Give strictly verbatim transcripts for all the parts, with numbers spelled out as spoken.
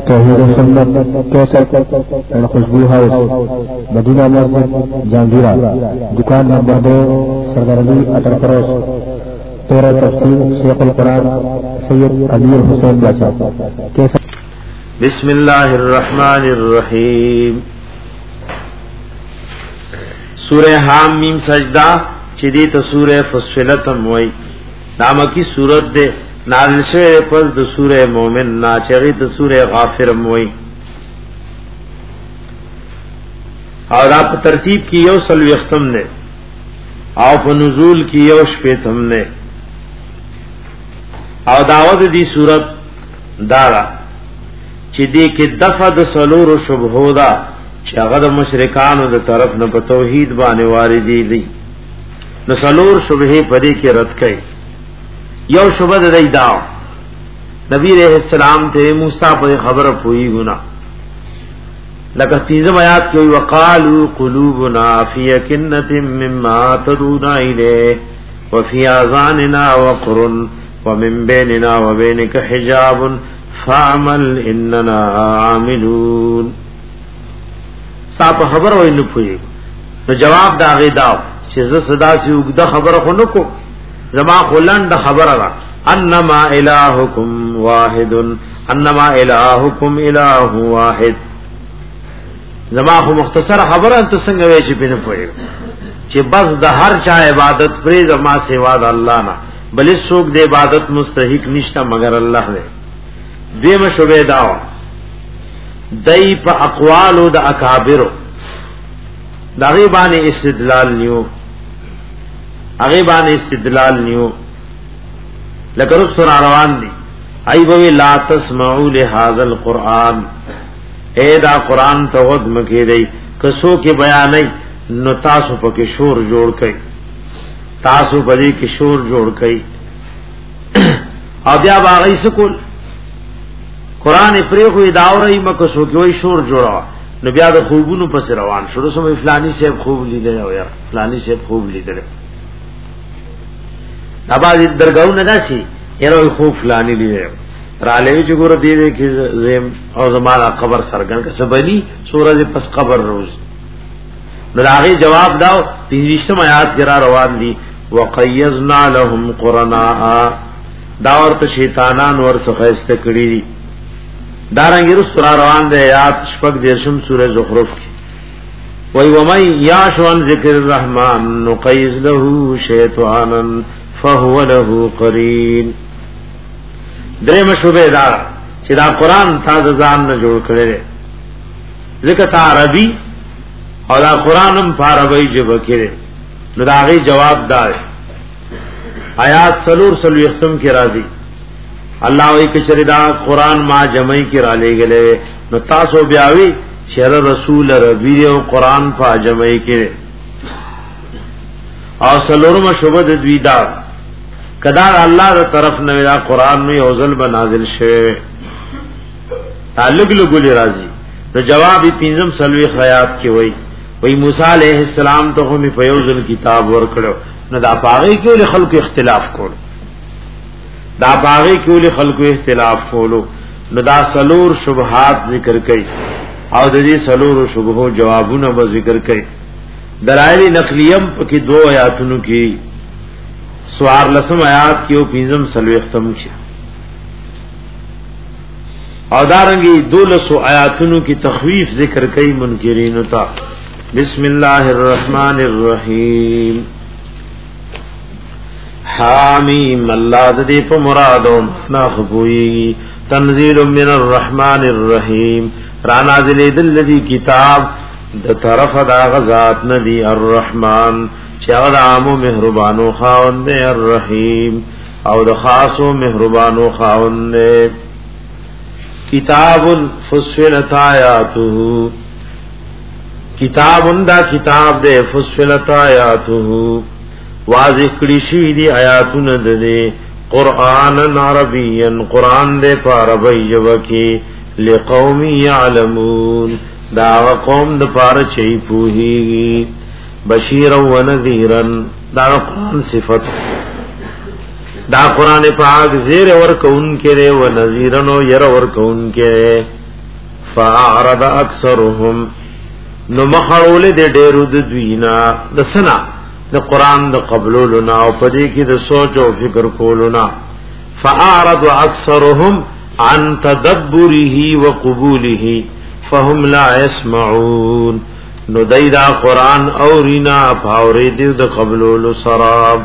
توحید و سنت کیسر اینڈ خوشبو ہاؤس مدینہ مسجد جہانگیرہ دکان نمبر دو سردار علی اٹل کروس تیرہ تفسیر شیخ القرآن سید علی حسین باشا کیسر بسم اللہ الرحمن الرحیم سورہ حام میم سجدہ چدی تو سورہ فصلت موئی نامکی سورت دے نازل شوه پس د سوره مومن نا چغی د سوره غافر موئی اور آپ ترتیب کی یو سلوی ختم نے او په نزول کی یو شپیتم نے او دعوت دی صورت دارا چې دې کې دفع د سلور شبهو دا چې هغه د مشرکانو د طرف نه په توحید باندې واردی دي نو سلور شبهه پدې کې رد کړي یو شبہ دای دا نبی علیہ السلام ته موسی په خبره پوئی گنا لکه تیزم آیات کې وقالو قلوبنا فی کنۃ مما تدعونا الیه وفی اذاننا وقر ومن بیننا وبینک حجاب فاعمل اننا عاملون صاحب خبر وای نه پوئی نو جواب دا غي دا چې زه صدا سی وګدا خبره خو نکو زما خلن د خبره را انما الہکم واحد انما الہکم الہ واحد زما خو مختصر خبره ته څنګه وی چې پینې پوي چې بس د هر چا عبادت پرې زما سوا د الله نه بلې څوک د عبادت مستحق نشته مگر الله دی دیم شوبه دا دای په اقوال د اکابر دا غیبانه استدلال نیو اغیبان استدلال نیو لکه رسول روان دی ای بوی لا تسمعوا لهذا القرآن اے دا قرآن ته ود مکی دی کسو کې بیانای نو تاسو پکې شور جوړ کړي تاسو پدې کې شور جوړ کړي او بیا باغی سکول قرآن پرې خو داورای مکه سو کې وای شور جوړا نو بیا د خوبونو پس روان شروع سم فلانی صاحب خوب لیدل او یار فلانی صاحب خوب لیدل اباځ درګاو نه داسي یره خو فلانی لیدل را لوي چې ګور دی دې کې زم او زمانہ قبر سرګن که سبني سورج پس قبر روز نو هغه جواب داو پنځم آیات کې را روان دي وقيزنا لهم قرناء دا ورته شیطانان ورڅخه استکړي دي دارنګ رسول روان دي آیات شپږ دیرشم سورې زخرف کې وای ومن یاشون ذکر الرحمن نقیز له شیطانا فهو له قرین دریم شوبه دا چې دا قران تاسو ځان نه جوړ کړی ذکر عربی او دا قرانم په عربی ژبه کې نو دا غي جواب دار آیات سلور سلو ختم کې راځي الله وایي چې دا قران ما جمعي کې را لېګلې نو تاسو بیاوي چې رسول ربی او قران په جمعي کې او سلورم شوبه د دوی دا کدا الله تر طرف نه دا قران نو یوزل بنازل شوه تعلق لګولې راځي نو جواب یې پنځم سلوي خیات کې وای وای موسی عليه السلام ته هم په یوزل کتاب ورکړو نو دا پاغي کې له خلکو اختلاف کول دا پاغي کې له خلکو اختلاف کولو نو دا سلور شبهات ذکر کړي او د دې سلور شبهو جوابونه به ذکر کړي دلائل نقلیم پکې دو آیاتونو کې سوار لسم آیات کیو پینزم سلو اختم کیا او دارنگی دولسو آیاتونو کی تخویف ذکر کئی منکرینو تا بسم اللہ الرحمن الرحیم حامیم اللہ ددی پا مرادو ناخبوئی تنزیل من الرحمن الرحیم رانا ذلی دل دی کتاب د طرف دا غزات ندی الرحمن چاغ عامو مهربانو خاوند دے الرحیم او د خاصو مهربانو خاوند دے کتاب فصلت آیاته کتاب دا کتاب دے فصلت آیاته واضح کړي شي دی آیاتونه دے قرآن عربیا قرآن دے په عربی ژبه کې لقوم یعلمون دا قوم د پاره چي پوهیږي بشیرا و نذیرا دا قرآن صفت دا قرآن پاک زیر ورکون کرے و نذیرن و یر ورکون کرے فاعرض اکثرهم نو مخړول د ډېرو د دوینا د سنا د قران د قبولنا او پدې کې د سوچ او فکر کولنا فاعرض اکثرهم عن تدبره وقبوله فهم لا يسمعون نو دایدا قران اورینا پاورې دې د قبولو سراب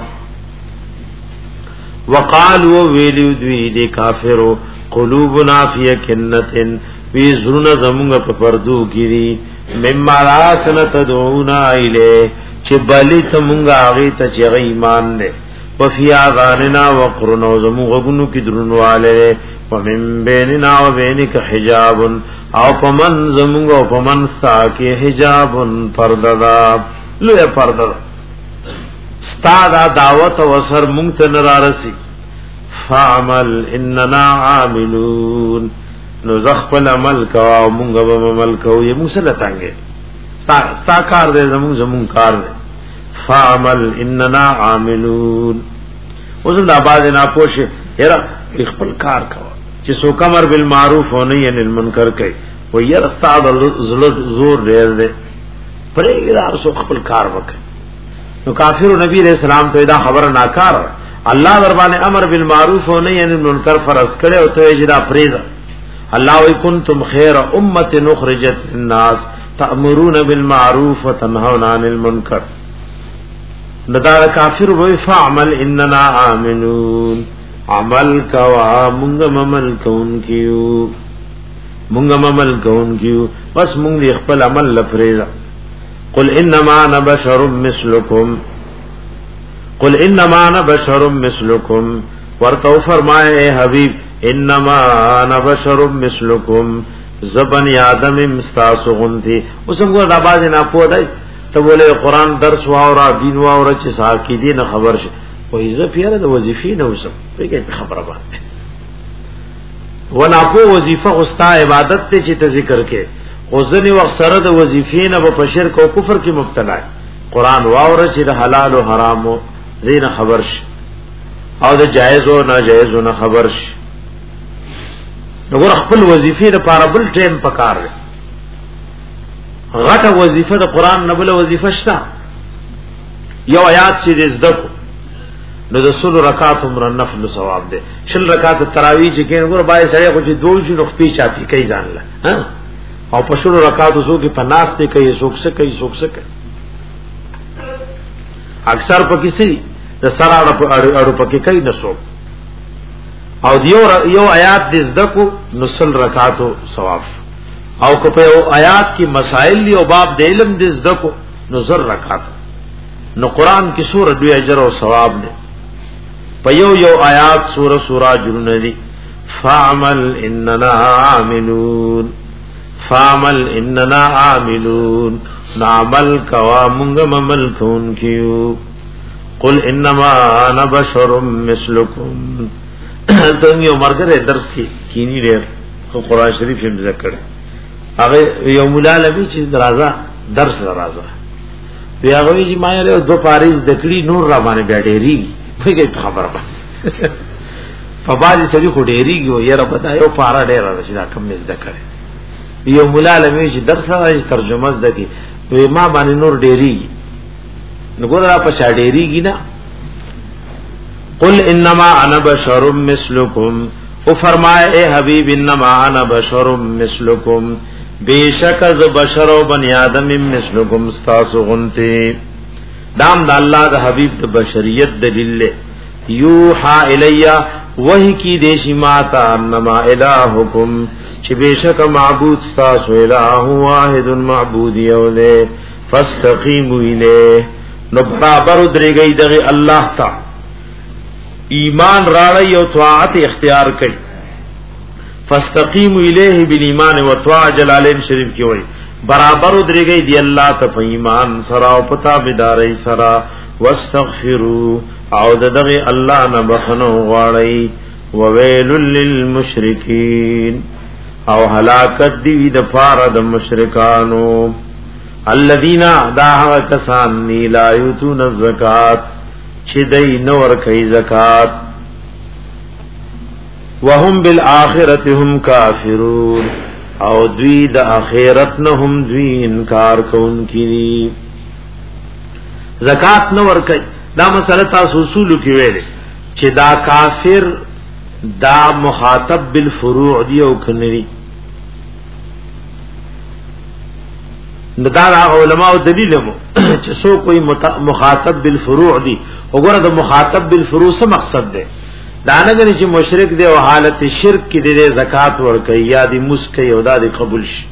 وقالوا ویلو دوی دې کافرو قلوبنا فی کنتن وی زرنا زمونږ په پردو کړي مما راسن تدعونا الیه چې بلی ته مونږه هغه ته چې ایمان نه وفي اذاننا وقرنا زمونږ غونو کې درنواله ومن بیننا وبینک حجاب او پمن زمونږ او پمن ستا کې حجاب پردا لوی پردا ستا دا دعوت وسر مونږ ته نارسي فعمل اننا عاملون نو زخپل عمل کوا او مونږ به عمل کوو یې موږ سره تانګې ستا ستا کار دې زموږ زموږ کار دې فعمل اننا عاملون اوس دا باز نه پوښه یره خپل کار کوا چې څوک امر بالمعروف او نهي عن المنکر کوي و یره استاد زور ډېر دې پرېګار څوک خپل کار وکړي نو کافر نبی رسول الله ته دا خبره ناکار الله در باندې امر بالمعروف او نهي عن المنکر فرض کړي او ته یې دا پریزه الله وی کنتم خیر امه نخرجت الناس تأمرون بالمعروف وتنهون عن المنکر ندا کافر وی فعمل اننا عاملون عمل کوا مونږ عمل کون کیو مونږ عمل کون کیو بس مونږ خپل عمل لفریزا قل انما انا بشر مثلکم قل انما انا بشر مثلکم ورتو فرمائے اے حبیب انما انا بشر مثلکم زبن آدم مستاسو غنتی اسم کو دا باز نه پودای ته بوله قران درس واورا دین واورا چې ساکی دین خبر شه وې ز پیره د وظیفې نه وسم پیګه خبره باندې ونا په وظیفه غستا عبادت ته چې ته ذکر کې اوزنی وخت سره د وظیفې نه په شرک او کفر کې مبتلا قران واورا چې د حلال او حرام دین خبر شه او د جایز او ناجایز نه خبر شه نګور خپل وظیفه د پاره بل ټیم پکار دی غټه وظیفه د قران نه بل وظیفه شته یو آیات چې زدکو نو د سل رکعات عمر نفل ثواب دی شل رکعات تراویح چې کین ګور بای سره خو چې دوی شنو خپې چاپی کوي ځان له ها او په شل رکعات زو کې پناست کوي سوک څه کوي سوک څه کوي اکثر په کیسې د سره اړو پکې کوي نسو او دیو یو آیات دې زدکو نسل رکعاتو ثواب او کو په آیات کی مسائل دی او باب د علم دې زدکو نظر رکعات نو قران کی سورہ دوی اجر او ثواب دې په یو یو آیات سورہ سورہ جن دی فعمل اننا عاملون فعمل اننا عاملون نعمل کوا مونږ عمل کون کیو قل انما انا بشر مثلکم تم یو مرګره درس کې کینی ډېر خو قران شریف هم ذکر هغه یو مولا لوي چې درازه درس درازه بیا هغه چې ما له دو پاریز دکړي نور را باندې بیا ډېری فکر خبره په باندې سړي خو ډېریږي او یې را پتا یو پارا ډېر راځي دا کم نه ذکر یو مولا لوي چې درس راځي ترجمه زده کی وی ما باندې نور ډېریږي نګور را په شا ډېریږي نه قل انما انا بشر مثلکم او فرمائے اے حبیب انما انا بشر مثلکم بیشک از بشر و بنی آدم مثلکم استاسو غنتی دام دا اللہ دا حبیب دا بشریت دلیل یوحا الیا وحی کی دیشی ماتا انما الہکم چی بیشک معبود استاسو الہ واحد معبود یولے فاستقیمو الیہ نو برابر درے گئی دغی اللہ تا ایمان راړی او طاعت اختیار کړي فاستقیموا الیه بالایمان وطاعه جلالین شریف کې وایي برابر درېږي دی الله ته په ایمان سره او پتا بيداري سره واستغفروا او دغه الله نه بخنو غواړي وویل للمشرکین او هلاکت دی د فار د مشرکانو الذين دعوا کسان لا یتون الزکات چې دای نور کوي زکات وهم بالآخرته هم کافرون او دوی د اخرت نه هم دوی انکار کوونکی دي. زکات نه ورکي دا مسله تاسو اصول کې ویلې چې دا کافر دا مخاطب بالفروع دی او کني دا علماء دلیل مو چې سو کوئی مخاطب بالفروع دی وګوره د مخاطب بالفروع څه مقصد ده دا نه غني چې مشرک دی او حالت شرک کې دی زکات ورکي یا دی مسکي او دا دی قبول شي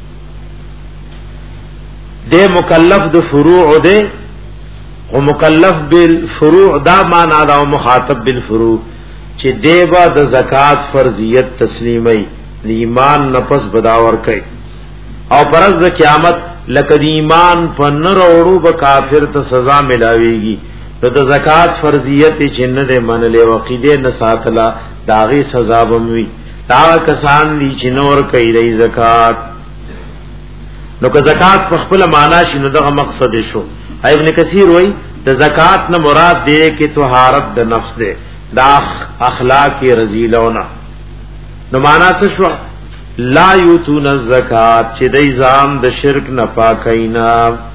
دی مکلف د فروع دی او مکلف بالفروع دا معنا دا مخاطب بالفروع چې دیبا د زکات فرضیت تسلیمي د ایمان نفس بداور کوي او پرز د قیامت لکه د ایمان په نروړو به کافر ته سزا ملاويږي نو د زکات فرضیت چې نه ده منلې وقیده نه ساتلا داغي سزا بموي دا کسان دي چې نور کوي د زکات نو که زکات په خپل معنا شنو دغه مقصد شو. ابن کثیر وای د زکات نه مراد دی کې طهارت د نفس ده دا اخلاق رذیلونه نو معنا څه شو لا یوتون الزکات چې د ځان د شرک نه پاکینا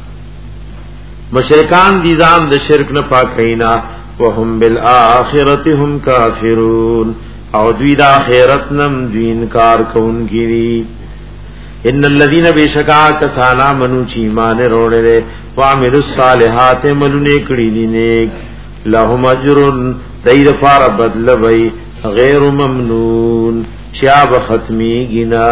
مشرکان دي ځان د شرک نه پاکینا وهم بالآخرته هم کافرون او دوی د آخرت نم دوی انکار کوونکی دي. ان الذين بشکا کسانا منو چی ایمان وروړي وعملوا الصالحات ملونه کړي دي نیک لهم اجر دیر فار بدل وی غیر ممنون شاب ختمی گنا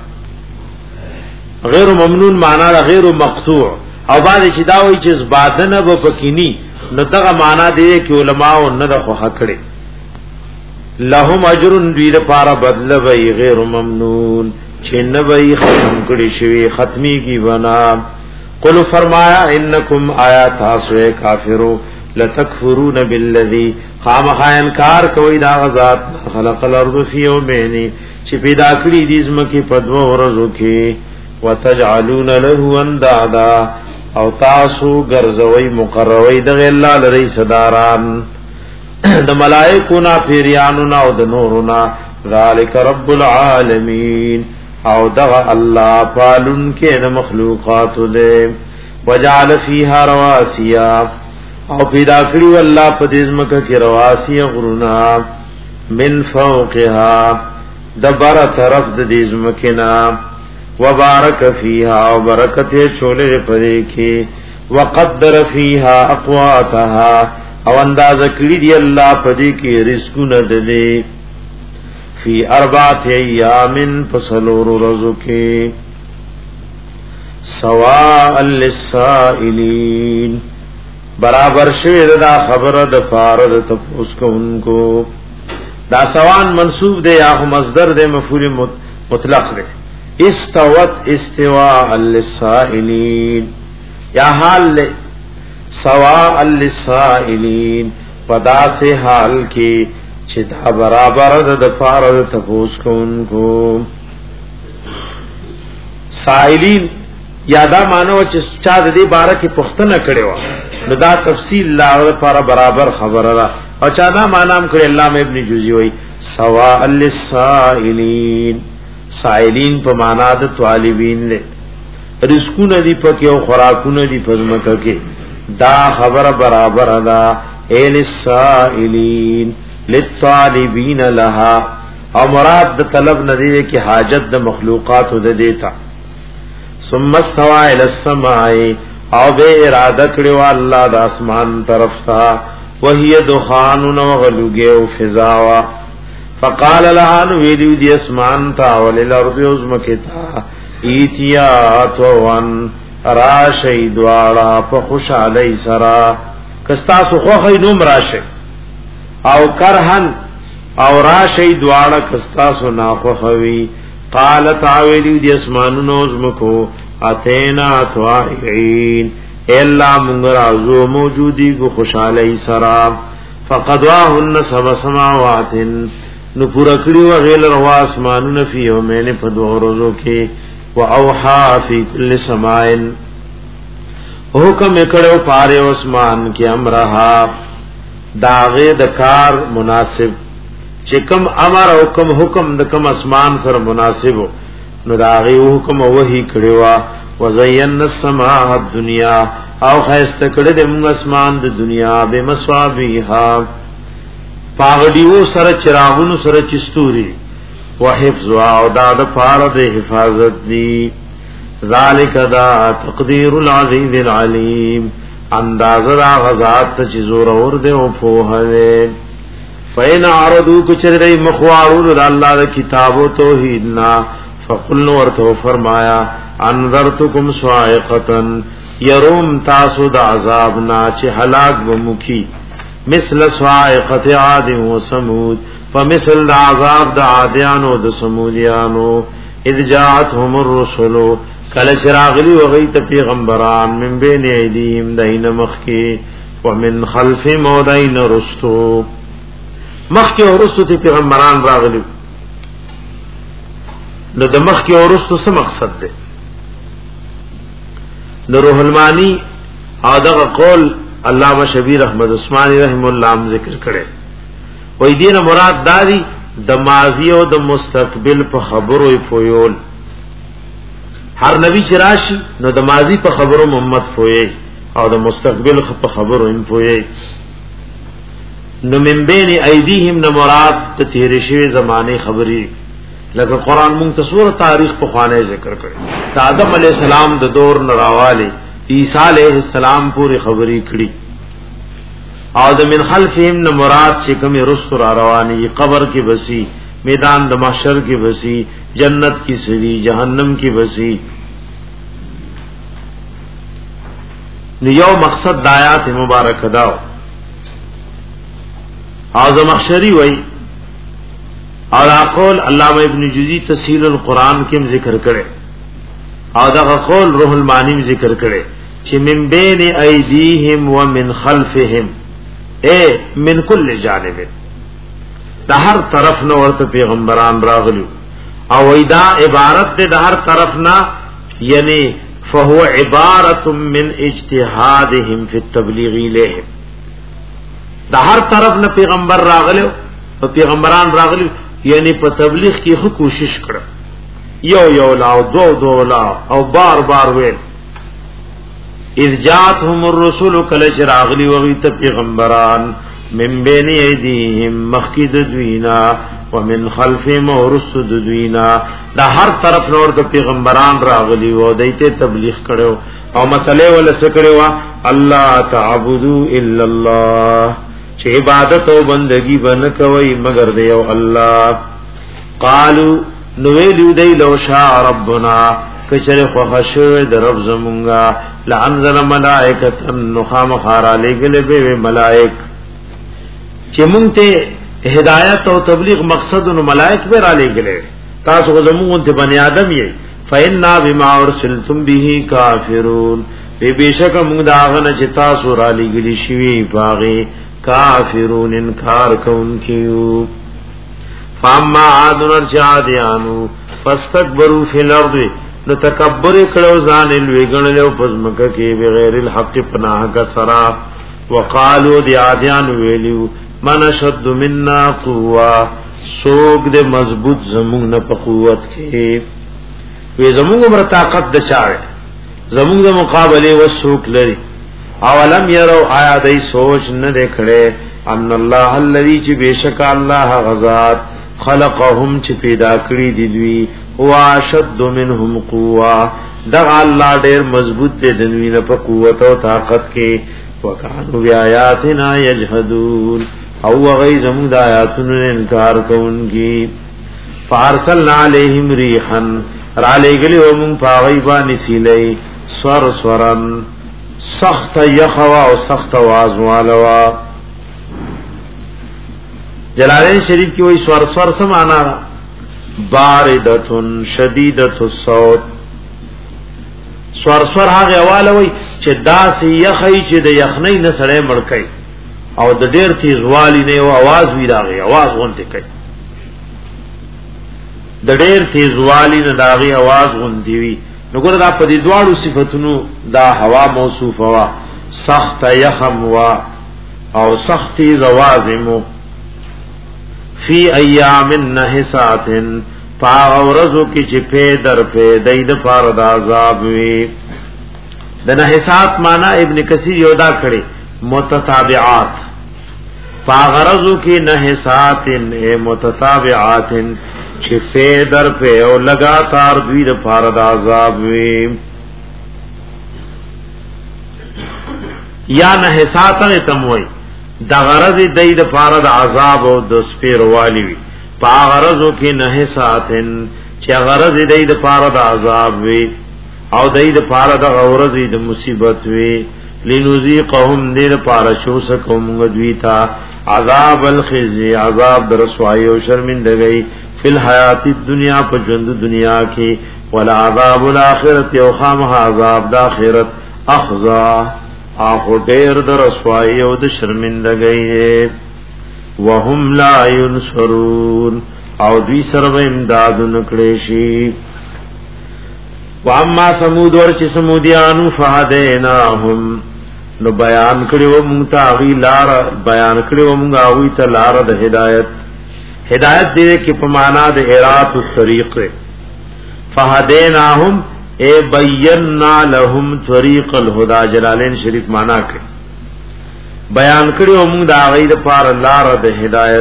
غیر ممنون معنا غیر مقطوع او بعد چې دا وایي چې زبادنه به پکینی نو دغه معنا دی چې علماء نه د خو کړي لهم اجر دیر فار بدل وی غیر ممنون چې نه وی ختم کړي شوی ختمی کی بنا. قل فرمایا انکم آیات اسو کافرو لتکفرون بالذی خامخ انکار کوي دا غزاد خلق الارض فی یومین چې پیدا کړی دې زمکه په دوه ورځو کې وتجعلون له اندادا او تاسو ګرځوي مقرروي د الله لري صداران د ملائکو نا پیریانو نا او د نورنا ذالک رب العالمین او دغه الله پالون کې د مخلوقات دې وجعل فیها رواسیا او پیدا کړی الله په دې ځمکه کې رواسی غرونا من فوقها دبر طرف د دې ځمکه نا وبارک فیها او برکت چولې پرې کې وقدر فیها اقواتها او انداز کړی دی الله په دې کې رزقونه دې فی اربعه ایام فصلور رزقه سواء للسائلین برابر شوی دا خبره د فارد تفوس کوونکو دا سوان منصوب دی یا مصدر دی مفعول مطلق دی استوت استواء للسائلین یا حال لے سواء للسائلین پدا سے حال کی چتا برابر د فارد تفوس کوونکو سائلین یادا مانو چې چا د دې باره کې پښتنه کړي و نو دا تفصیل لا لپاره برابر خبره را او چا دا مانام کړي علامه ابن جوزی وای سواء للسائلین سائلین په معنا د طالبین له رزقونه دی پکې او خوراکونه دی پزمکه کې دا خبره برابر ده ال السائلین للطالبین لها او مراد د طلب نه دی کې حاجت د مخلوقات د دیتا ثم استوى الى السماء او به اراده کړو الله د اسمان طرف ته وهي دخان وغلوګه او فضاوا فقال لها ویدو دی اسمان تا وللارض عظمکتا ایتیا توان راشی دوارا پا خوش علی سرا کستاسو خوخی نوم راشی او کرهن او راشی دوارا کستاسو ناخوخوی قالت آویدو دی اسمانو عظمکو اتینا توائعین ایلا منگرازو موجودی کو خوش علی سرا فقدواهن سب سماواتن نو پورا کړی و غیل روا اسمانونه فی یومین په دوه ورځو کې و اوحا فی کل سماء حکم کړو پاره اسمان کې امرها داغه د کار مناسب چې کوم امر او کوم حکم د کوم اسمان سره مناسب نو داغي حکم وحی کړوا وزینا السماء الدنیا او خیست کړه د موږ اسمان د دنیا به مصابیها پاغډیو سره چراغونو سره چستوري وحفظ او دا د پاره د حفاظت دی ذالک دا تقدیر العزیز العلیم انداز را غزات چې زور اور دې او په هله فین عرضو کچری مخوارون د الله د کتاب او توحید نا فقلنا ورته فرمایا انذرتکم صاعقه يروم تاسو د عذاب نا چې هلاک ومخي مثل صاعقه عاد و ثمود فمثل د عذاب د عادیانو د سمودیانو اذ جاءتهم الرسل کله چراغلی وغیت پیغمبران من بین ایدیهم دین مخکی ومن خلف مودین رستو مخکی او رستو تی پیغمبران راغلی نو د مخکی او رستو څه مقصد ده د روح المانی ادغه قول علامہ شبیر احمد عثماني رحم الله ذکر کړي وې دینه مراد دادی د ماضی او د مستقبل په خبرو پویول هر نبی چې راشي نو د ماضی په خبرو محمد پوي او د مستقبل په خبرو هم پوي نو من بین ایدیهم نو مراد ته تیر شوی زمانه خبري لکه قران مونږ ته سوره تاریخ په خوانه ذکر کړي د آدم علی السلام د دور نراواله عیسی علیہ السلام پوری خبري کړي او د من خلفهم نو مراد چې کوم رسل را رواني قبر کې بسی میدان د محشر کې بسی جنت کی سری جہنم کی بسی نو یو مقصد د آیات مبارک داو اعظم محشری وای اور اقول علامہ ابن جوزی تفسیر القرآن کې ذکر کړي او دا قول روح المانی ذکر کړي چې من بین ایدیهم ومن خلفهم اے من کل جانب د هر طرف نو ورته پیغمبران راغلو او ایدا عبارت ده د هر طرف نه یعنی فهو عبارت من اجتهادهم فی التبلیغ الیهم د هر طرف نه پیغمبر راغلو او پیغمبران راغلو یعنی په تبلیغ کې خو کوشش کړه یو یو لا او دو دو لا او بار بار ویل اذ جاءتهم الرسل کله چې راغلي وغي ته پیغمبران من بین ایدیهم مخکید دوینا ومن خلفهم ورسد دوینا دا هر طرف نور د پیغمبران راغلی و دایته تبلیغ کړو او مسئله ول سکړو الله تعبدوا الا الله چې عبادت او بندگی بن کوي مگر دیو الله قالو نو ویلو دی لو شاء ربنا کچره خو خشو د رب زمونږه لعنزل ملائکه نخام خارا لګل به ملائک چې مونږ ته هدایت او تبلیغ مقصد نو ملائک به را لګلې تاسو زمونږ ته بنی آدم یې فإنا بما ارسلتم به کافرون به بشک مونږ دا غنه چې تاسو را لګلی شوی باغی کافرون انکار کوونکیو فاما عادن ارجادیانو فاستكبروا فی الارض نو تکبر کړو ځان لوی ګڼلو پزمکه کې بغیر الحق پناه کا سرا وقالو دی عادیان ویلو من شد منا قوا سوق دے مضبوط زمون نه په قوت کې وی زمون عمر طاقت د شاعر زمون د مقابله و سوق لري اولم يروا آیا دای سوچ نه دکړي ان الله الذي چې بشک الله غزاد خلقهم چې پیدا کړی دي دوی هو اشد منهم قوا دا الله ډېر مضبوط دي د دوی نه په قوت او طاقت کې وکانو بیااتنا یجحدون او غی زمون د آیاتونو انکار کوونکی فارسلنا علیہم ریحا را لګلی و مون پاغی باندې سیلې سور سورن سخت یخوا او سخت आवाज والوا جلالین شریف کی وہی سور سور سے معنی باردتن شدیدت الصوت سور سور هغه حواله وای چې داسې یخی چې د یخنۍ نه سړی مړکای او د ډیر تیز والی نه او आवाज وی راغی आवाज غونډه کوي د ډیر تیز والی نه داغي आवाज غونډي وی نو ګور دا په دې دواړو صفاتونو دا هوا موصوفه وا سخت یخم وا او سختی زوازمو فی ایام نحسات فاورزو کی چی پی در پی دید پارد عذاب وی دنا حساب مانا ابن کثیر یودا کڑی متتابعات فاغرزو کی نحسات اے متتابعات چی پی در پی او لگاتار دوید پارد عذاب وی یا نحسات تموی دا غرض دید پارد عذاب او دس پیر والی وی پا غرضو کی نحساتن چی غرض دید پارد عذاب وی او دید پارد غورز دید مصیبت وی لنزیقهم دید پارشو سکم گدویتا عذاب الخزی عذاب در رسوائی و شرمندگئی فی الحیات الدنیا پا جند دنیا کی والعذاب الاخرت و خامها عذاب دا آخرت اخزا آخو دیر در رسوائی و در شرمندگئی وهم لا ينصرون او دوی سرب امداد نکڑیشی واما سمود ورچ سمودیانو فهدیناهم نو بیان کړو مونږ ته غی لار بیان کړو مونږ اوی ته لار د هدایت هدایت دې کې په معنا د ارات الطریق فهدیناهم اے بینا لهم طریق الهدى جلالین شریف معنا کوي بیان کړو موږ دا غید پار لار د هدایت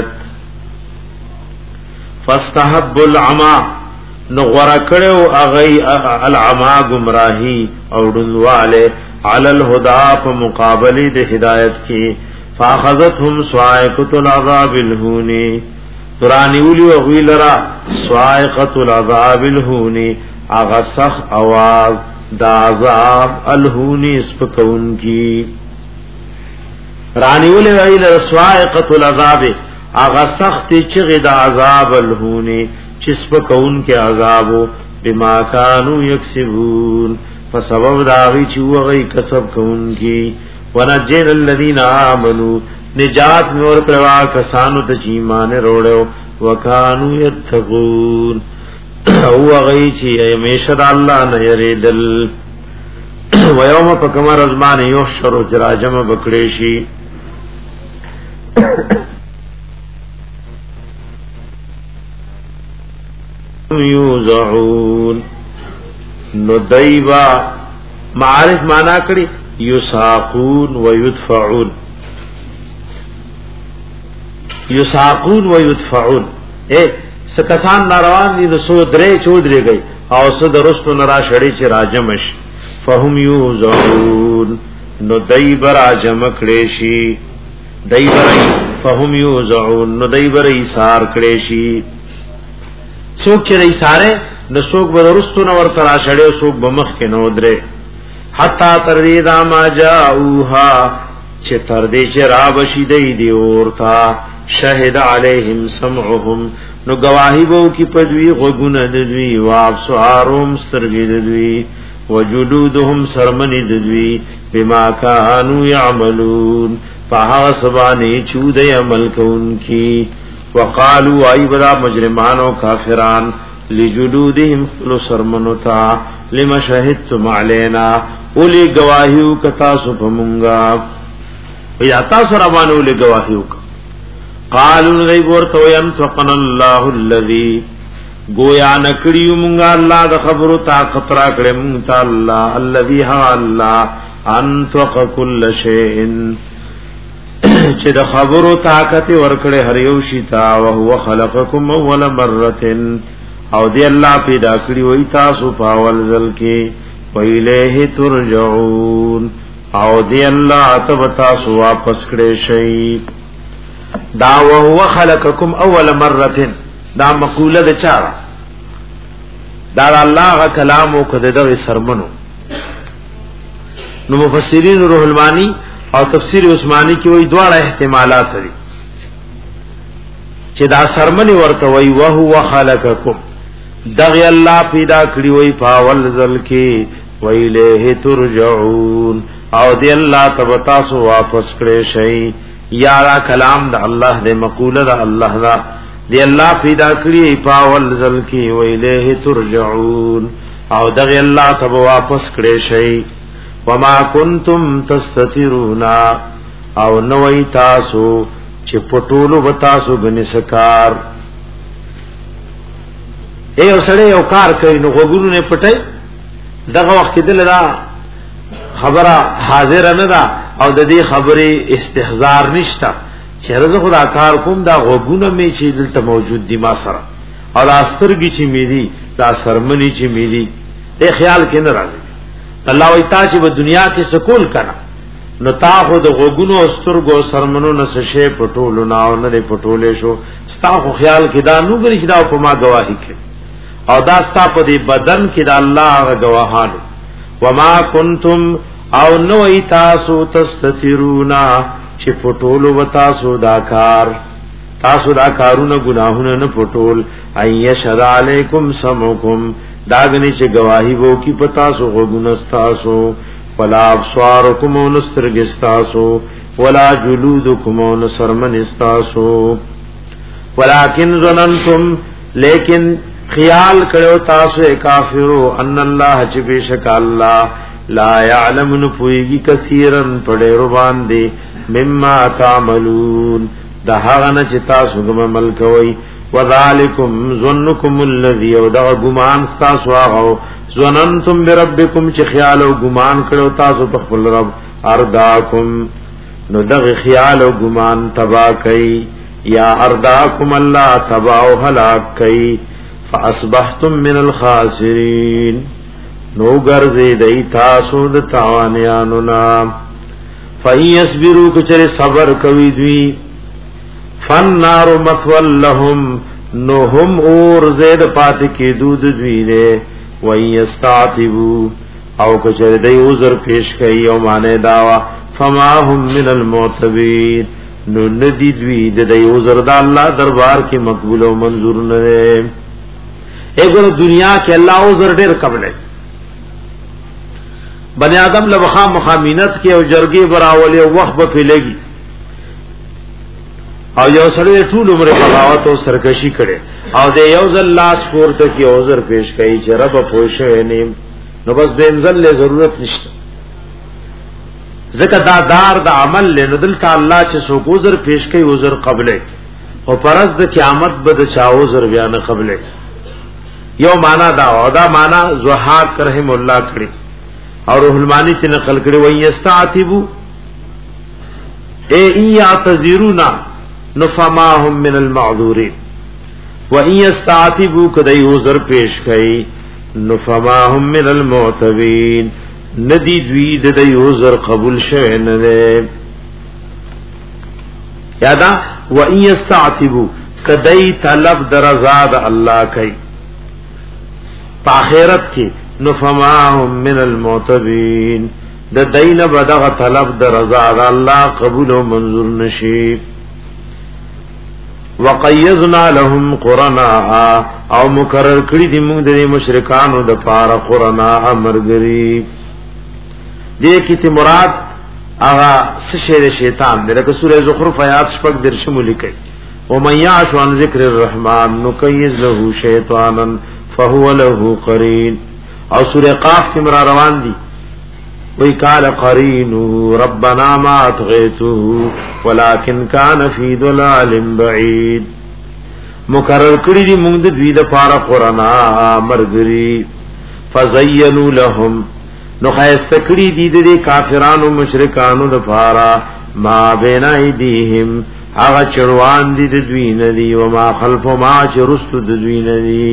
فاستحب العما نو غره کړو اغی العما گمراهی او دنواله علی الهدى په مقابله د هدایت کې فاخذتهم صاعقه العذاب الهونی قرانی ولی او ویلرا صاعقه العذاب الهونی اغسخ आवाज دا عذاب الهونی سپکون کی رانیول ویل رسوائقت العذاب آغا سخت چغی دا عذاب الہونی چسپ کون کے عذابو بما کانو یکسبون فسبب داغی چو غی کسب کون کی ونجین الذین آمنو نجات میں اور پروا کسانو تچیمان روڑو وکانو یتقون او غی چی ایمیشد اللہ نیریدل ویوم پکمر ازمان یحشر جراجم بکڑیشی یوزعون نو دایبا معارف معنا کړي یساقون و یدفعون یساقون و یدفعون اے سکسان ناروان دي سو درې چودري گئی او سو درستو نرا شړې چې راجمش فهم یوزعون نو دایبا راجم کړي شي دایبر فهم یوزعون نو دایبر ایثار کړي شي سوک چې ایثاره نو سوک بدرستو نو ور ترا شړې سوک بمخ کې نو درې حتا تر دې دا ما جاءوها چې تر دې چې را بشي دی دی اورتا شهد علیہم سمعهم نو گواہی بو کی پدوی غوګونه ددوی وابصارهم سترګې ددوی وجلودهم سرمنی ددوی بما كانوا يعملون فحسبانی چود عمل کون کی وقالوا ای بدا مجرمان و کافران لجلودهم خلو سرمنتا لما شهدتم علینا اولی گواہیو کتا سپمونگا یا تاسو ربان اولی گواہیو کا قالوا غیب ورتو ینتقن اللہ الذی گویا نکڑیو مونگا اللہ دا خبرو طاقت را کڑی مونگتا اللہ الذی ها اللہ انتق کل شیئن چې د خبرو طاقت ورکړي هر یو شی تا او هو خلقکم اول مره او دی الله پیدا کړی وای تاسو په اول ځل کې ویله ترجعون او دی الله تب تاسو واپس کړي شي دا او هو خلقکم اول مره دا مقوله د چا دا الله غ کلام او کده د سرمنو نو مفسرین روح المانی او تفسیر عثمانی کی وی دواړه احتمالات دي چې دا سرمنی ورته وی او هو خلقکم دغه الله پیدا کړی وی پاول ذل کې ویله ترجعون او دی الله تبتا سو واپس کړي شي یا را کلام د الله د مقوله د الله دا دی الله پیدا کړی پاول ذل کې ویله ترجعون او دغه الله تب واپس کړي شي وما کنتم تستترون او نوئی تاسو چه پټولو بتاسو بنسکار اے اوسړې یو کار کوي نو وګورو نه پټي دغه وخت کې دل را خبره حاضر نه ده او د دې خبرې استهزار نشته چې رزه خدا کار کوم دا وګونه می چې دلته موجود دي ما سره او استرګي چې می دي دا سرمنی چې می دي دې خیال کې نه راځي الله وی تا چې په دنیا کې سکول کړه نو تا خو د غوګونو استرګو سرمنو نس شي پټولو نه او نه پټولې شو ستا خو خیال کې دا نو غري چې دا په ما گواہی کوي او دا ستا په دې بدن کې دا الله گواهانو وما کنتم او نو ای تاسو تستترونا چې پټولو وتا سو دا کار تاسو دا کارونه گناهونه نه پټول اي شر علیکم سمکم داغنی چې گواہی وو کی پتا سو غوګنستاسو ولا ابصارکم ونسترگستاسو ولا جلودکم ونسرمنستاسو ولکن ظننتم لیکن خیال کړو تاسو کافرو ان الله چې بشک الله لا يعلم نپويږي کثیرن پډېرو باندې مما تعملون دا هغه نه چې تاسو کوم عمل کوي وذالکم ظنکم الذی ودع غمان تاسو هغه ظننتم بربکم چې خیال او ګمان کړو تاسو په خپل رب ارداکم نو دغه خیال او ګمان تبا کوي یا ارداکم الله تبا او هلاک کوي فاصبحتم من الخاسرین نو ګرځي دای تاسو د تاوانیانو نام فیصبروا کچره صبر کوي دوی فالنار مثوى لهم نو هم اور زید پات کی دود دوی دے ویستعتبوا او کچره دای عذر پیش کوي او معنی داوا فما هم من المعتبین نو ندی دوی د دای عذر د الله دربار کې مقبول او منظور نه اګور دنیا کې الله عذر ډیر قبل ہے بنی آدم لبخا مخامینت کې او جرګي براولې وخت به پیلېږي او یو سره ټول عمر بغاوت او سرکشي کړي او د یو ځل لاس پورته کې عذر پیش کوي چې رب پوښه نیم نو بس د انزل له ضرورت نشته ځکه دا دار د عمل له ندل تعالی چې سو عذر پیش کوي عذر قبله او پرز د قیامت بد چا عذر بیان قبله یو معنا دا او دا معنا زوحاق رحم الله کړي اور روح المانی تی نقل کړي وای یستعتبوا اے یعتذرونا نفماهم من المعذورین وان یستعتبوا کدی عذر پیش کړي نفماهم من المعتبین ندی دوی د دی عذر قبول شوه نه یادا وان یستعتبوا کدی طلب درزاد الله کوي په آخرت کې نفماهم من المعتبین د دین بدغ طلب د رضا الله قبول او منظور نشي وقیضنا لهم قرنا او مقرر کړی دي موږ د مشرکانو د پاره قرنا امرګری دې کې ته مراد هغه څه شیطان دغه سورې زخرف آیات شپږ درشمو لیکي و من یعش عن ذکر الرحمن نقیض له شیطانا فهو له قرین او سورہ قاف کی مرا روان دی وی قال قرینو ربنا ما اطغیتو ولكن كان في ضلال بعید مقرر کړی دی موږ د دوی د پاره قرآن مرګری فزینوا لهم نو خیست کړی دی د کافرانو مشرکانو د پاره ما بین ایدیهم هغه چروان دی د دوی نه دی او ما خلف ما چې رستو د دوی نه دی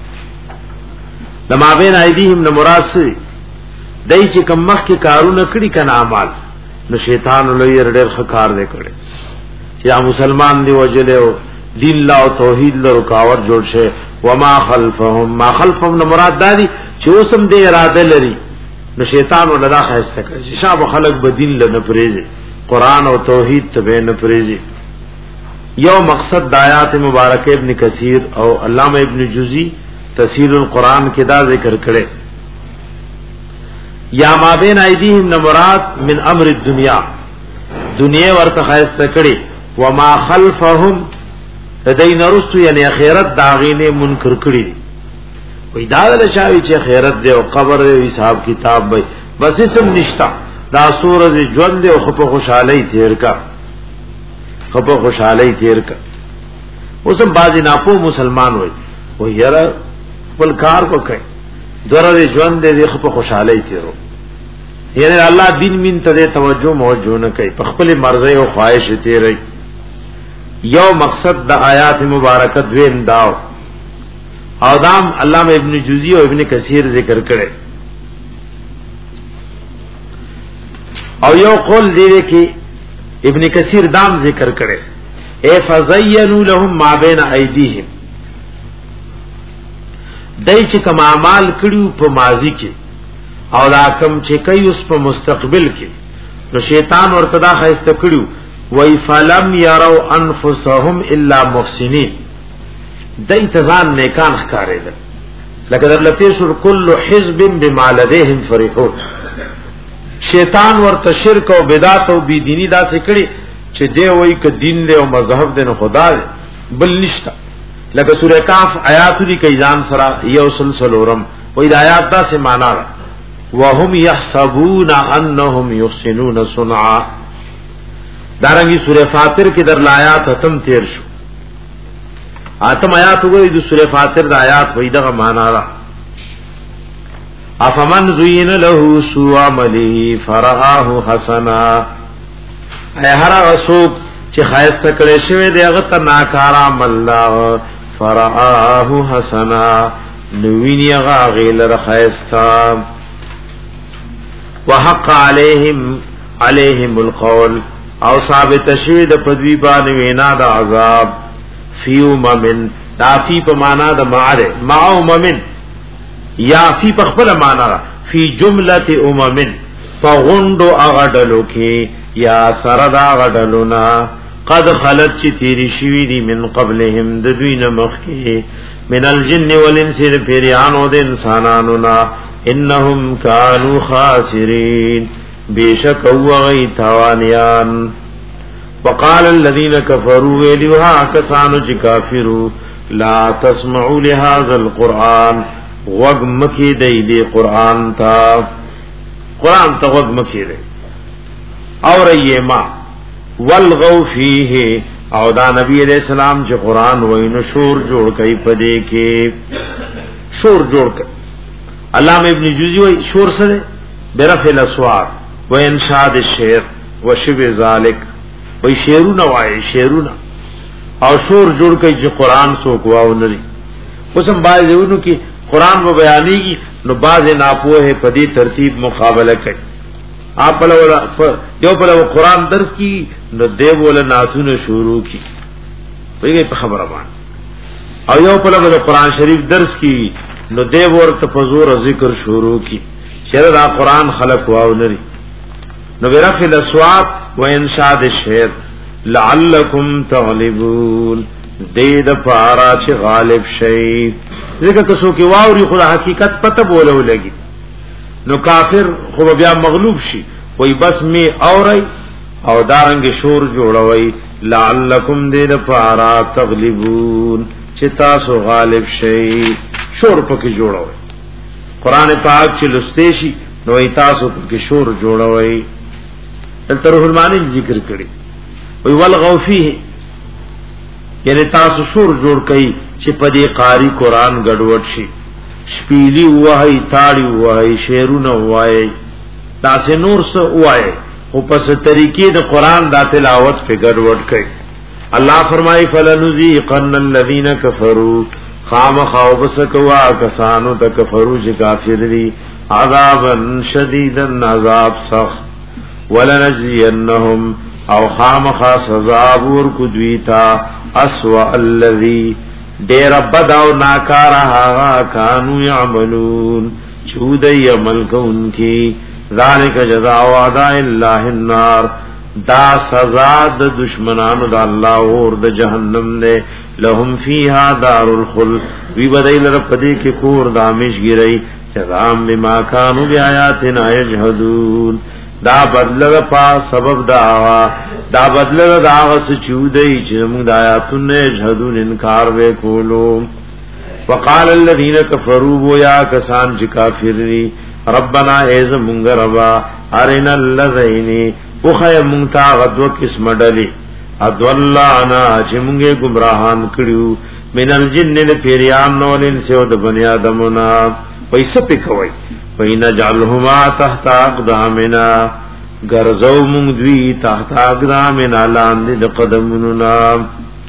لما بین ایدیهم نو مراد سي دای چې کوم مخ کې کارونه کړی کنا اعمال نو شیطان له یې ډېر خکار دې کړي چې مسلمان دی وجله او دین لا او توحید له رکاوټ جوړ شه وما خلفهم ما خلفهم نو مراد دادی چې اوسم دې اراده لري نو شیطان ولدا خاصه کوي چې شاب خلق به دین له نفرېږي قران او توحید ته به نفرېږي یو مقصد د آیات مبارکه ابن کثیر او علامه ابن جوزی تفسیر القرآن کې دا ذکر کړي یا ما بین ایدیهم مراد من امر الدنیا دنیا ورته خاصه کړي و ما خلفهم دین رستو یعنی اخرت داغینه منکر کړي وې دا له شاوی چې خیرت دی او قبر دی حساب کتاب وي بس اسم نشتا دا سورج ژوند دی او خپ خوشالۍ تیر کا خپ خوشالۍ تیر کا اوسم بازی ناپو مسلمان وي و یاره خپل کار کو کوي دره ژوند دې خو په خوشحالي تیرو یعنی الله دین مين ته توجه موجه نه کوي په خپل مرزي او خواهش تیري یو مقصد د آیات مبارکه دویم داو او دام علامہ ابن جوزی او ابن کثیر ذکر کړي او یو قول دی کې ابن کثیر دام ذکر کړي اے فزینوا لهم ما بین ایدیهم دای چې کوم اعمال کړیو په ماضی کې او دا کوم چې کوي اوس په مستقبل کې نو شیطان ورته دا خایسته کړیو وای فلم يروا انفسهم الا محسنین د انتظام نیکان ښکارې ده لکه در لتیشر کل حزب بما لديهم فرحون شیطان ورته شرک او بدعت او بی دینی دا څه کړي چې دی وای ک دین له او مذهب د خدا ده بل نشتا لکه سوره کاف آیات دی کې ځان سره یو سلسلورم وای د آیات دا څه معنا ده وهم يحسبون انهم يحسنون صنعا دارنګي سوره فاطر کې در آیات ختم تیر شو اتم آیات وګورئ د سوره فاطر د آیات وې دغه معنا را افمن زین له سوء عمله فرآه حسنا اے هر رسول چې خایسته کړي شوی دی هغه ته ناکار عمل لا فرآه حسنا نویني هغه غیر خایسته وحق عليهم عليهم القول او ثابت شوی د پدوی باندې وینا د عذاب فیو ممن دافی په معنا د معره مع ممن یا فی په خپل معنا فی جمله اممن فغندو اغدلو کې یا سردا غدلونا قد خلت چی تیری شوی دی من قبلهم د دوی مخ کې من الجن والانس پیریانو د انسانانو انهم كانوا خاسرین بیشک وغی توانیان وقال الذين كفروا ولها كسانو چې کافرو لا تسمعوا لهذا القران وغمکی دی دی قران تا قران ته وغمکی دی اور ایما والغوا فيه او دا نبی علیہ السلام چې قران وینو شور جوړ کای پدې کې شور جوړ کای علامہ ابن جوزی وای شور سره برفع الاصوات وانشاد الشعر وشبه ذلك وای شعرونه وای شعرونه او شور جوړ کای چې قران سو کوو نری اوسم باندې کې قران و بیانېږي نو باز ناپوه په دې ترتیب مقابله کوي آپ پلو یو پلو قرآن درس کی نو دیو ولا ناسونه شروع کی ویږي په خبره باندې او یو پلو د قرآن شریف درس کی نو دیو ورته فزور ذکر شروع کی شر دا قرآن خلق واو نری نو برفع الاصوات وانشاد الشعر لعلکم تغلبون دې د پارا چې غالب شي ځکه تاسو کې واوري خو حقیقت پته بوله ولګي نو کافر خو بیا مغلوب شي وای بس می اوري او دارنګ شور جوړوي لعلکم دې د پارا تغلبون چې تاسو غالب شي شور پکې جوړوي قران پاک چې لسته شي نو تاسو پکې شور جوړوي تر روح المانی ذکر کړي وی ولغوا فيه یعنی تاسو شور جوړ کړي چې په دې قاری قران ګډوډ شي شپیلی وای تاړي وای شعرونه وای تاسو نور څه وای او پس طریقې د قران د تلاوت په ګډوډ کړي الله فرمایي فلنذيقن الذين كفروا خامخ او بسکوا کسانو ته کفرو چې کافر دي عذابا شديدا عذاب سخت ولنجزينهم او خامخ سزا ورکو دویتا اسوا الذي دیر بداو ناکارا آغا کانو یعملون چودی عمل کون کی ذالک جزاء وعداء اللہ النار دا سزا دا دشمنانو دا اللہ اور دا جہنم دے لهم فیہا دار الخل وی بدئی لرپدی کی کور دامش گرئی جزام بما کانو بی آیاتنا یجہدون دا بدل پا سبب دا آغا دا بدل دا آغا سچودئی چنمو دا آیاتن یجہدون انکار بے کولو وقال الذین کفروا بویا کسان چی کافرنی ربنا ایز منگ ربا ارنا اللذینی اخی منگتا غدو کس مڈلی ادواللہنا چی منگے گمراہان کریو من الجن پیریان نو الانس او د بنی آدمنا پیسې پکوي وینا جعلهما تحت اقدامنا غرزو مونږ دوی تحت اقدامنا لاندې د قدمونو نا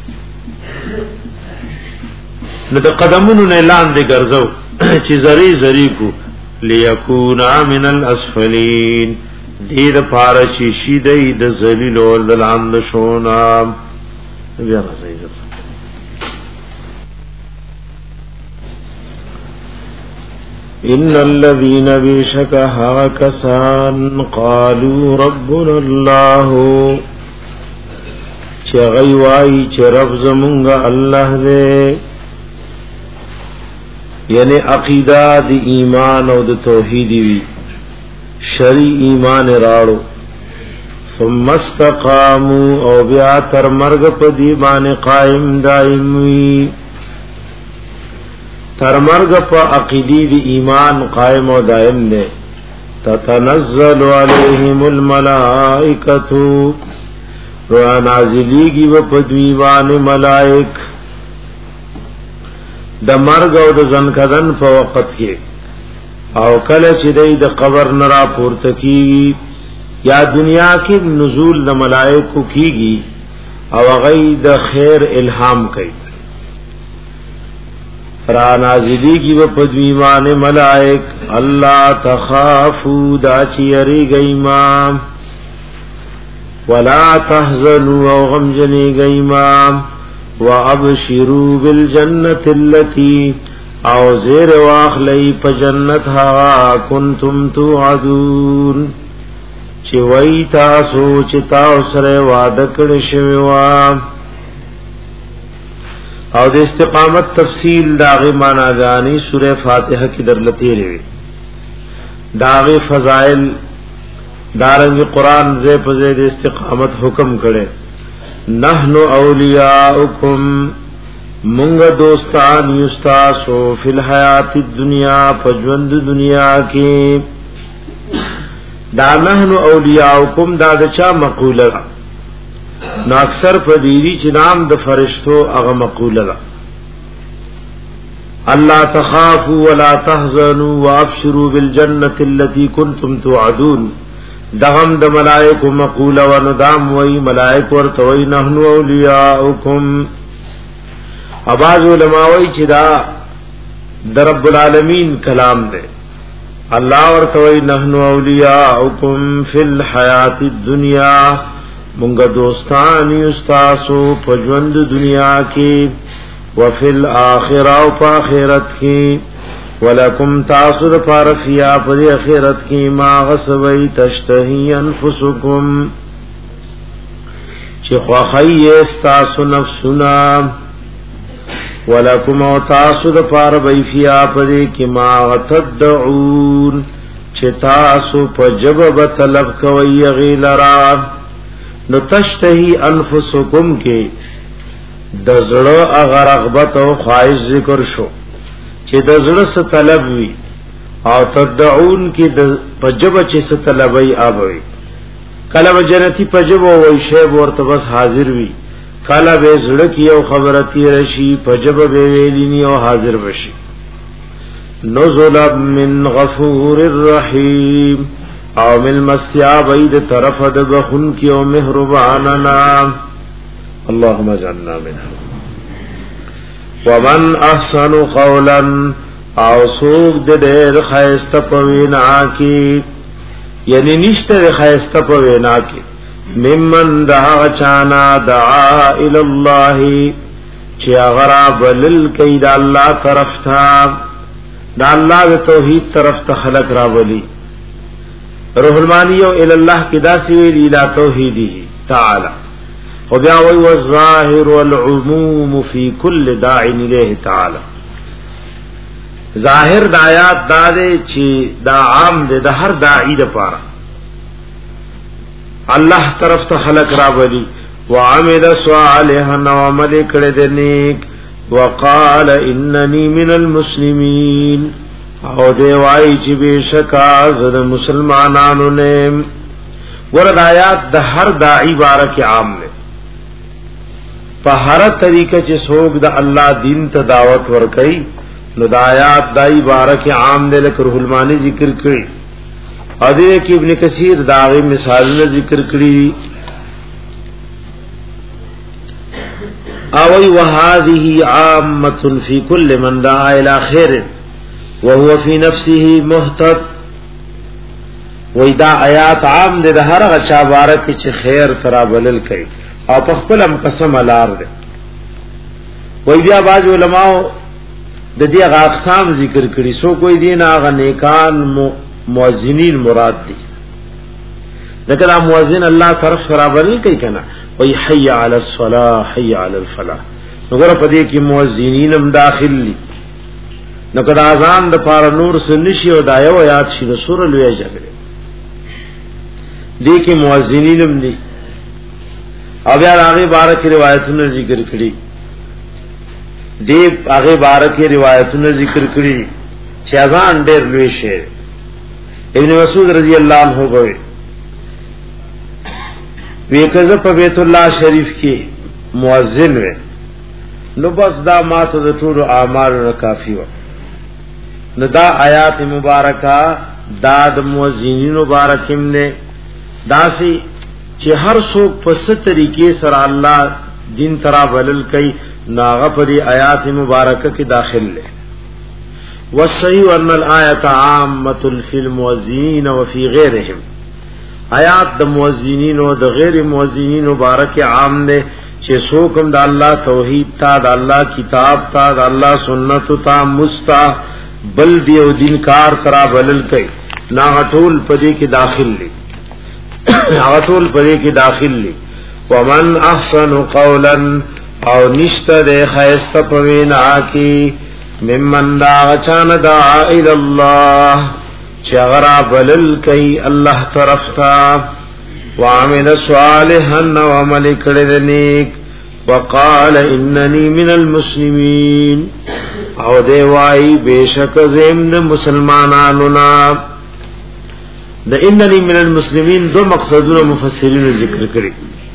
نو د قدمونو نه لاندې غرزو چې زری زری کو ليكونا من الاسفلين دې د پاره چې شي د ذلیل او د لاندې شونا بیا راځي ان الذين بشكها كسان قالوا ربنا الله چې غيوای چې رب زمونږ الله دې یعنی عقیدہ دی ایمان او د توحید وی شرع ایمان راړو ثم استقاموا او بیا تر مرګ په دی باندې قائم دائم وی تر مرګ په عقیدی دی ایمان قائم او دائم دے تتنزل علیہم الملائکۃ رو نازلیږي و په دی باندې ملائک د مرګ او د ځنکدن په وخت کې او کله چې د قبر نه را پورته کیږي یا دنیا کې نزول د ملائکو کیږي او هغه د خیر الهام کوي را نازلیږي په دیوان ملائک الله تخافوا دا چیرې گئیما ولا تحزنوا او غمجنې گئیما وابشروا بالجنه التي او زیر واخلی په جنت ها کنتم توعدون چې وای تاسو چې تاسو سره وعده کړی شوی و او د استقامت تفصیل داغه معناګانی سوره فاتحه کې درلته لري داغه فضائل دارنګ قران زې په زې د استقامت حکم کړي نحنو اولیاؤکم منگ دوستان یستاسو فی الحیات الدنیا پجوند دنیا کی دا نحنو اولیاؤکم دا دچا مقول را نا اکثر پدیری چنام د فرشتو اغا مقول را اللہ تخافوا ولا تحزنوا وابشروا بالجنة التي كنتم توعدون دغم د ملائکه مقوله و ندام وی ملائکه ورتوی نحنو اولیاؤکم اباز علماء وی چې دا د رب العالمین کلام دی الله ورتوی نحنو اولیاؤکم فی الحیات الدنیا مونږ دوستان یستاسو په ژوند دنیا کې وفي الاخره او په آخرت کې ولکم تاسو د فارفیا پر اخرت کی ما غسوی تشتهی انفسکم چی خواخی استاسو نفسنا ولکم او تاسو د فار بیفیا پر کی ما غتدعون چی تاسو په جبب طلب کوي غیلرا نو تشتهی انفسکم کی دزړه اگر رغبت او خواهش ذکر شو چې د زړه څخه طلب وي او تدعون کې د پجب چې څه طلبي اوبوي کله جنتی پجب وای شی ورته بس حاضر وي کله به زړه کې او خبرتي رشي پجب به ویلینی او حاضر بشي نزل من غفور الرحیم او من مستیاب اید طرف د بخون کی او مهرباننا اللهم اجعلنا منهم ومن احسن قولا او سوق د ډېر خیسته په وینا کې یعنی نشته خیسته په وینا کې ممن دعا چانا دعا الى الله چې هغه بلل کید الله طرف ته دا الله د توحید طرف ته خلق را بلی روح المانی او الى الله کې دا سی ویل الى توحیده تعالی خو بیا وی والظاهر والعموم فی کل داع الیه تعالی ظاهر د آیات دا دی چې دا عام دی د هر داعی لپاره الله طرف ته خلق را بلی وعمل صالحا وعمل کړه د نیک وقال انني من المسلمین او دی وای چې بشکا زه مسلمانانو نه. ورد آیات د هر داعی بارک عام نه په هر طریقه چې څوک د الله دین ته دعوت ورکړي نو د آیات دای بارک عام دې لکه روح المانی ذکر کړي او دې کې ابن کثیر داغه مثالونه ذکر کړي او وی وهذه عامه فی کل من دعا الى خیر وهو فی نفسه محتد وی دا آیات عام دې د هر غچا بارک چې خیر ترا بلل کوي او په خپل هم قسم لار دې وی بیا باج علماء د دې اقسام ذکر کړي سو کوئی دین هغه نیکان مؤذنین مراد دي دغه مؤذن الله طرف سره بلل کوي کنه وی حي علی الصلاه حي علی الفلاح وګوره په دې کې مؤذنین هم داخل دي نو کدا اذان د پاره نور سنشي او دایو یاد شي د سور لوی جګړه دې کې مؤذنین هم دي او بیا هغه بارک روایتونه ذکر کړي دې هغه بارک روایتونه ذکر کړي چې اذان ډېر لوی شي ابن مسعود رضی الله عنه وایي وکزه په بیت الله شریف کې مؤذن و نو بس دا ماته د ټول اعمال کافی و نو دا آیات مبارکه دا د مؤذنین مبارکیم نه داسي چې هر څوک په ست طریقې سره الله دین ترا بلل کوي ناغه پر آیات مبارکه کې داخل لے والصحیح ان الآیه عامه فی المؤذنین وفي غیرهم آیات د مؤذنین او د غیر مؤذنین مبارک عام نه چې څوک هم د الله توحید تا د الله کتاب تا د الله سنت تا مستا بل دی او دین کار ترا بلل کوي نا ټول پدې کې داخل لے ټول پدې کې داخل لے ومن احسن قولا او نشته د خیسته پوینا کی ممن دا چان دعا الی الله چغرا بلل کئی الله طرف تا وعمل صالحا وعمل کړه نیک وقال انني من المسلمين او دی وای بیشک زم د مسلمانانو نا د انني من المسلمين دو مقصدونه مفسرین ذکر کړي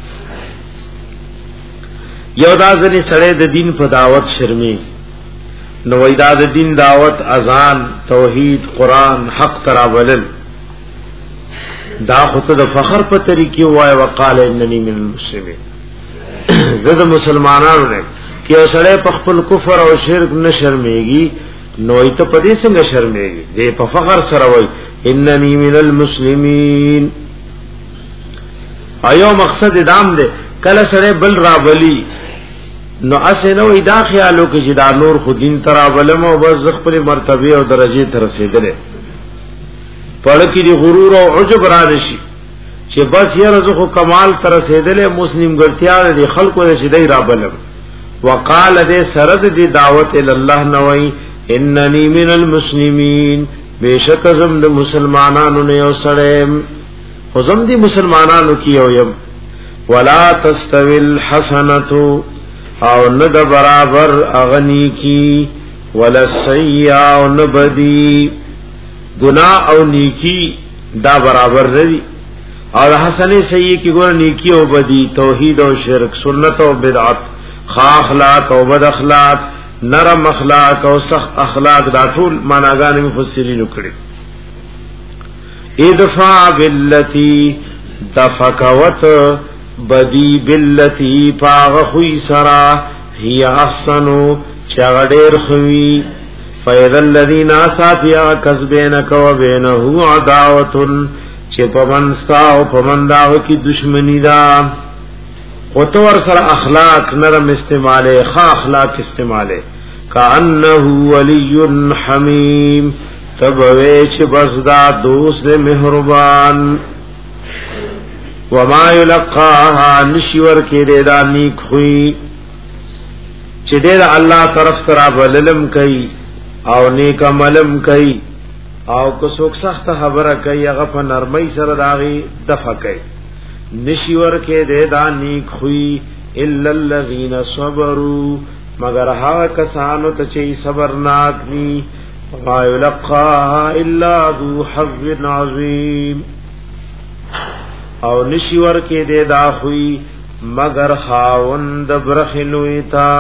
یو دا ځنی سره د دین په دعوت شرمي نو وېدا د دین دعوت اذان توحید قران حق ترابلل دا خطه د فخر په طریقې وای وقال انني من المسلمين زه د مسلمانانو نه کې اوسړې په خپل کفر او شرک نه شرمېږي نو ایت په دې څنګه شرمېږي دې په فخر سره وای انني من المسلمين ایو مقصد دام دې کله سره بل رابلی نو اسنه وې دا خیالو کې چې دا نور خودین ترابلم او بس خپل مرتبه او درجه تر رسیدله پړ کې دی غرور او عجب را نشي چې بس یې رزق کمال تر رسیدله مسلم ګرتیا دي خلکو دې شدای رابلم وقال دې سرد دې دعوت ال الله نوای انني من المسلمين بیشک زم د مسلمانانو نه یو سړیم خو زم دي مسلمانانو کې یو يم ولا تستوي الحسنه او ند برابر اغنی کی ولا سیئا او نبدی گناہ او نیکی دا برابر ندی اور حسن سیئ کی ګور نیکی او بدی توحید او شرک سنت او بدعت خا اخلاق او بد اخلاق نرم اخلاق او سخت اخلاق دا ټول معناګان مفسرین کړي ادفع باللتی دفقوت بدی باللتی پاغ خوی سرا هی احسنو چغدیر خوی فید الذین آسافیا کسبینک و بینہو عداوتن چه پمنستا و پمنداو کی دشمنی دا خطور سر اخلاق نرم استعمالے خا اخلاق استعمالے کانہو ولی حمیم تبویچ بزدا دوست مہربان وما یلقاها نشور کې دې دا نیک خوې چې دې الله طرف ترا بللم کوي او نیک عملم کوي او کو څوک سخت خبره کوي هغه په نرمۍ سره داغي دفع کوي نشور کې دې دا نیک خوې الا الذين صبروا مگر هغه کسانو ته چې صبرناک ني وما یلقاها الا ذو حظ عظیم او نشور کې دې دا خوې مگر خاوند برخلوی تا.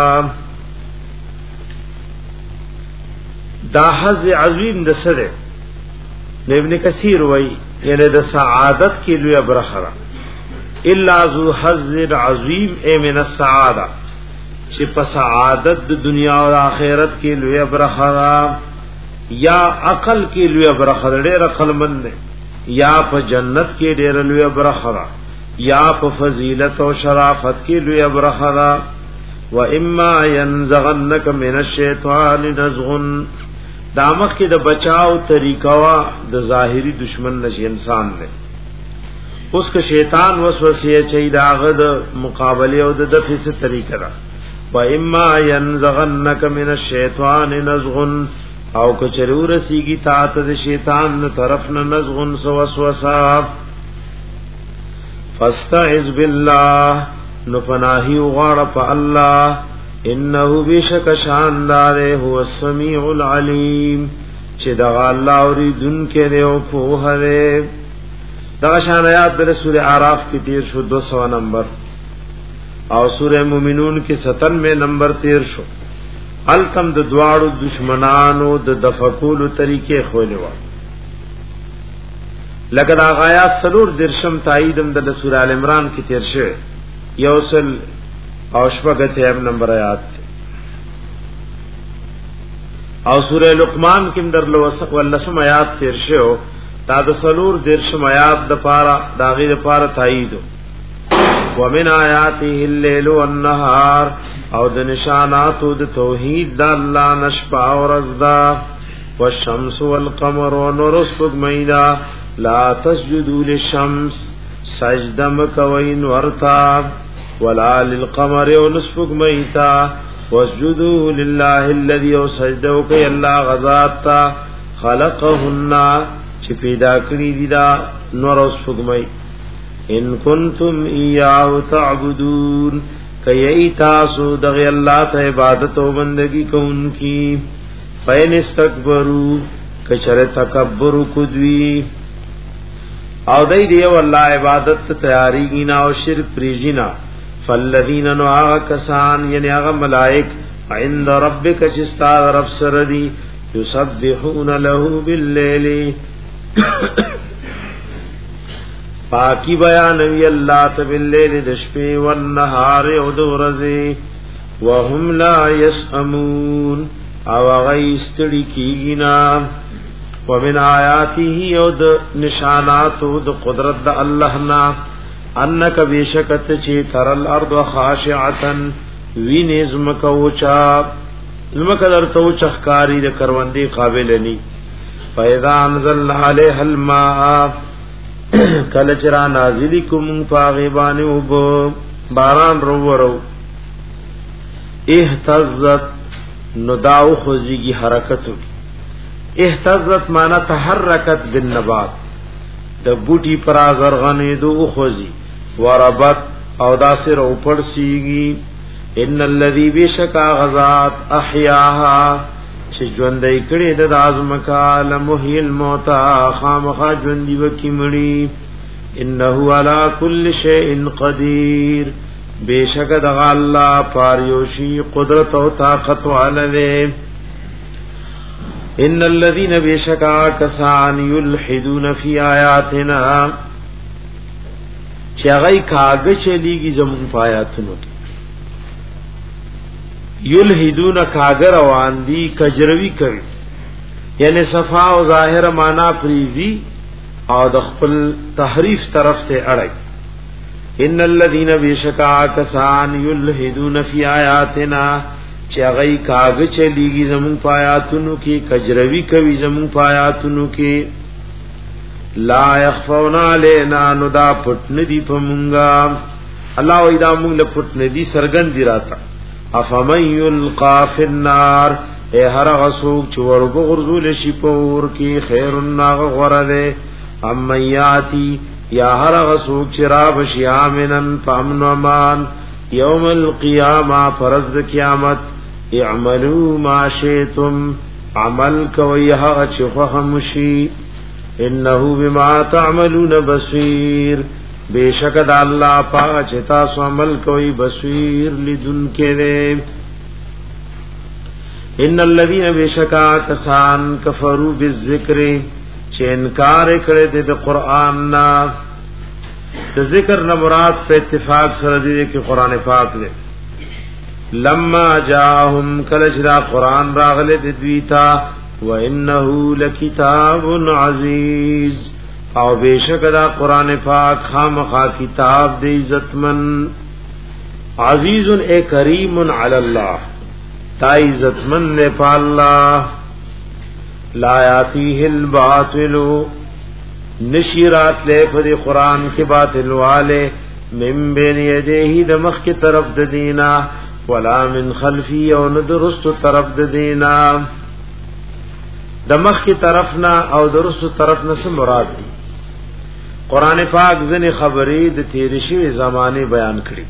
دا حظ عظیم د سره ابن کثیر وای یعنی د سعادت کې لوی برخه الا ذو حظ عظیم ای من السعاده چې په سعادت د دنیا او آخرت کې لوی برخه یا عقل کې لوی برخه ډېر عقل مند یا په جنت کې ډېر لوی برخه یا په فضیلت او شرافت کې لوی برخه و اما ينزغنك من الشیطان نزغ دامخ کې د بچاو طریقہ وا د ظاهری دشمن نشي انسان نه اوس که شیطان وسوسه چي داغه د مقابله او د دفع سے طریقہ را و اما ينزغنك من الشیطان نزغ او که چرور سیږي تا ته د شیطان نه طرف نه نزغ وسوسه فاستعذ بالله نو پناهي وغاړه په الله انه بشک شاندار هو السميع العليم چې دا الله اوریدون کې دی او په هره دا شان آیات د سوره اعراف کې تیر شو دو سو نمبر او سوره مومنون کې ستانوے نمبر تیر شو الکم د دواړو دشمنانو د دفقولو طریقې خولې و لکه دا آیات سلور درشم تاییدم د سوره ال عمران کې تیر شو یوصل او شپږ ته نمبر آیات او سورہ لقمان کې در لوسق ولسم آیات تیر شو تا د سلور درشم آیات د پارا داغه د پارا تایید ومن آیاته الليل والنهار او د نشانات د توحید د الله نشپا او رزدا والشمس والقمر ونور سبغمیدا لا تسجدوا للشمس سجده مکوین ورتا ولا للقمر ونسفق ميتا واسجدوا لله الذي سجدوا كي الله غذات خلقهن چې پیدا کړی دي دا نور وسفق مي ان كنتم اياه تعبدون کای تاسو دغه الله ته عبادت او بندگی کوونکی فین استكبروا کچره تکبر کوي او دای دی والله عبادت تیاری گینا او شرک پریجینا فالذین نوآغا کسان یعنی آغا ملائک عند ربک چستا رب سردی یسبحون له باللیل پاکی بیانوی اللہ تباللیل دشپی والنهار ودورزی وهم لا یسأمون او غی استڑی کیگینا ومن آیاته او د نشانات او د قدرت د الله نا انک بیشکت چی ترل ارض خاشعتن وی نظم کوچا زمک در تو چخکاری د کروندی قابل نی فاذا انزلنا علیها الماء کل چرا نازلکم فاغبان وب باران رو ورو اهتزت نداو خوزیگی حرکتو اهتزت مانا تحرکت بالنبات د بوټي پر ازرغنې دو خوزي وربت او داسر او پړسيږي ان الذي بشکا غزات احیاها چې ژوندې کړي د ازمکا لمحی الموت خامخا ژوندې وکي مړي انه على كل شيء قدير بشک د الله پاریوشي قدرت او طاقت والے ان الذين بشکا کسان یلحدون فی آیاتنا چغی کاغ چلیږي زمون پایاتونو یلحدون کاغ روان دی کجروی کوي یعنی صفا او ظاهر معنا پریزی او د خپل تحریف طرف ته اړای ان الذين بشکا کسان یلحدون فی آیاتنا چې هغه کاغ چلیږي زمون پایاتونو کې کجروی کوي زمون پایاتونو کې لا يخفون علينا ندا پټن دی پمونګه الله وې دا مونږ له پټن دی سرګن دی راتا افمن يلقى في النار اے هر غسوک چې ورغو غرزول شي پور کې خیر الناغ غرده ام یاتی یا هر غسوک چې را بشي امنن فامن امان یوم القیامه فرض قیامت اعملوا ما شئتم عمل کوي هغه چې خو مشي انه بما تعملون بصير بیشک د الله پاک چې تاسو عمل کوي بصیر لیدون کړي. ان الذين بشکا کسان کفروا بالذکر چې انکار کړي د قران نه، د ذکر نه مراد په اتفاق سره دی چې قران پاک دی. لما جاءهم کل شرا قران راغله د دوی ته وانه لکتاب عزیز، او بیشک دا قران پاک خامخا کتاب دی عزتمن. عزیز اے کریم علی اللہ، تا عزتمن نے پا اللہ. لا یاتیہ الباطل، نشیرات لے پدی قرآن کے باطل والے، من بین یدیہ دمخ کی طرف دینا، ولا من خلفی او ندرست طرف دینا. دمخ کی طرفنا او درست طرفنا سے مراد دی. قرآن پاک ځنې خبرې د تیرې شوی زمانه بیان کړي،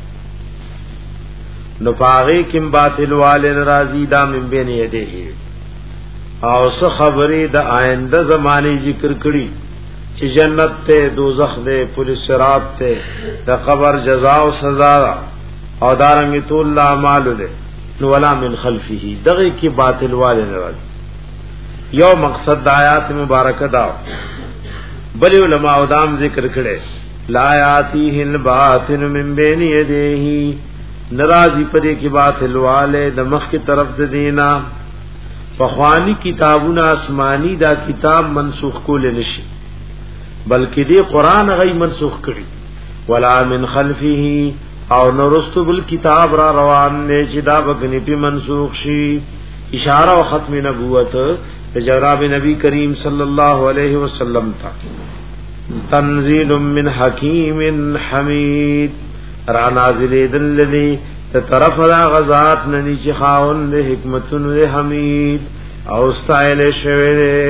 نو پاغي کم باطل والے ناراضی دا من بین یده، او څه خبرې د آینده زمانه ذکر کړي چې جنت ته، دوزخ ده، پولیس صراط ته، د قبر جزاء او سزا او دارنګ طول اعمال ده. نو ولا من خلفه، دغه کې باطل والے ناراضی. یو مقصد د آیات مبارکه دا، بل علماء ادام ذکر کړي لا یاتیه الباطل من بین یدیه، ناراضی پدې کې باطل والے د مخ کی طرف د دینا. فخوانی کتابونه آسمانی دا کتاب منسوخ کول نشي، بلکې دې قران غي منسوخ کړي. ولا من خلفه، او نورستو بل کتاب را روان نه چې دا بغنی په منسوخ شي. اشاره او ختم نبوت جناب نبی کریم صلی اللہ علیہ وسلم تا. تنزیل من حکیم حمید، را نازل دلذی طرف دا غزات ننی چی خاون دے حکمتن دے حمید او استائل شوئے.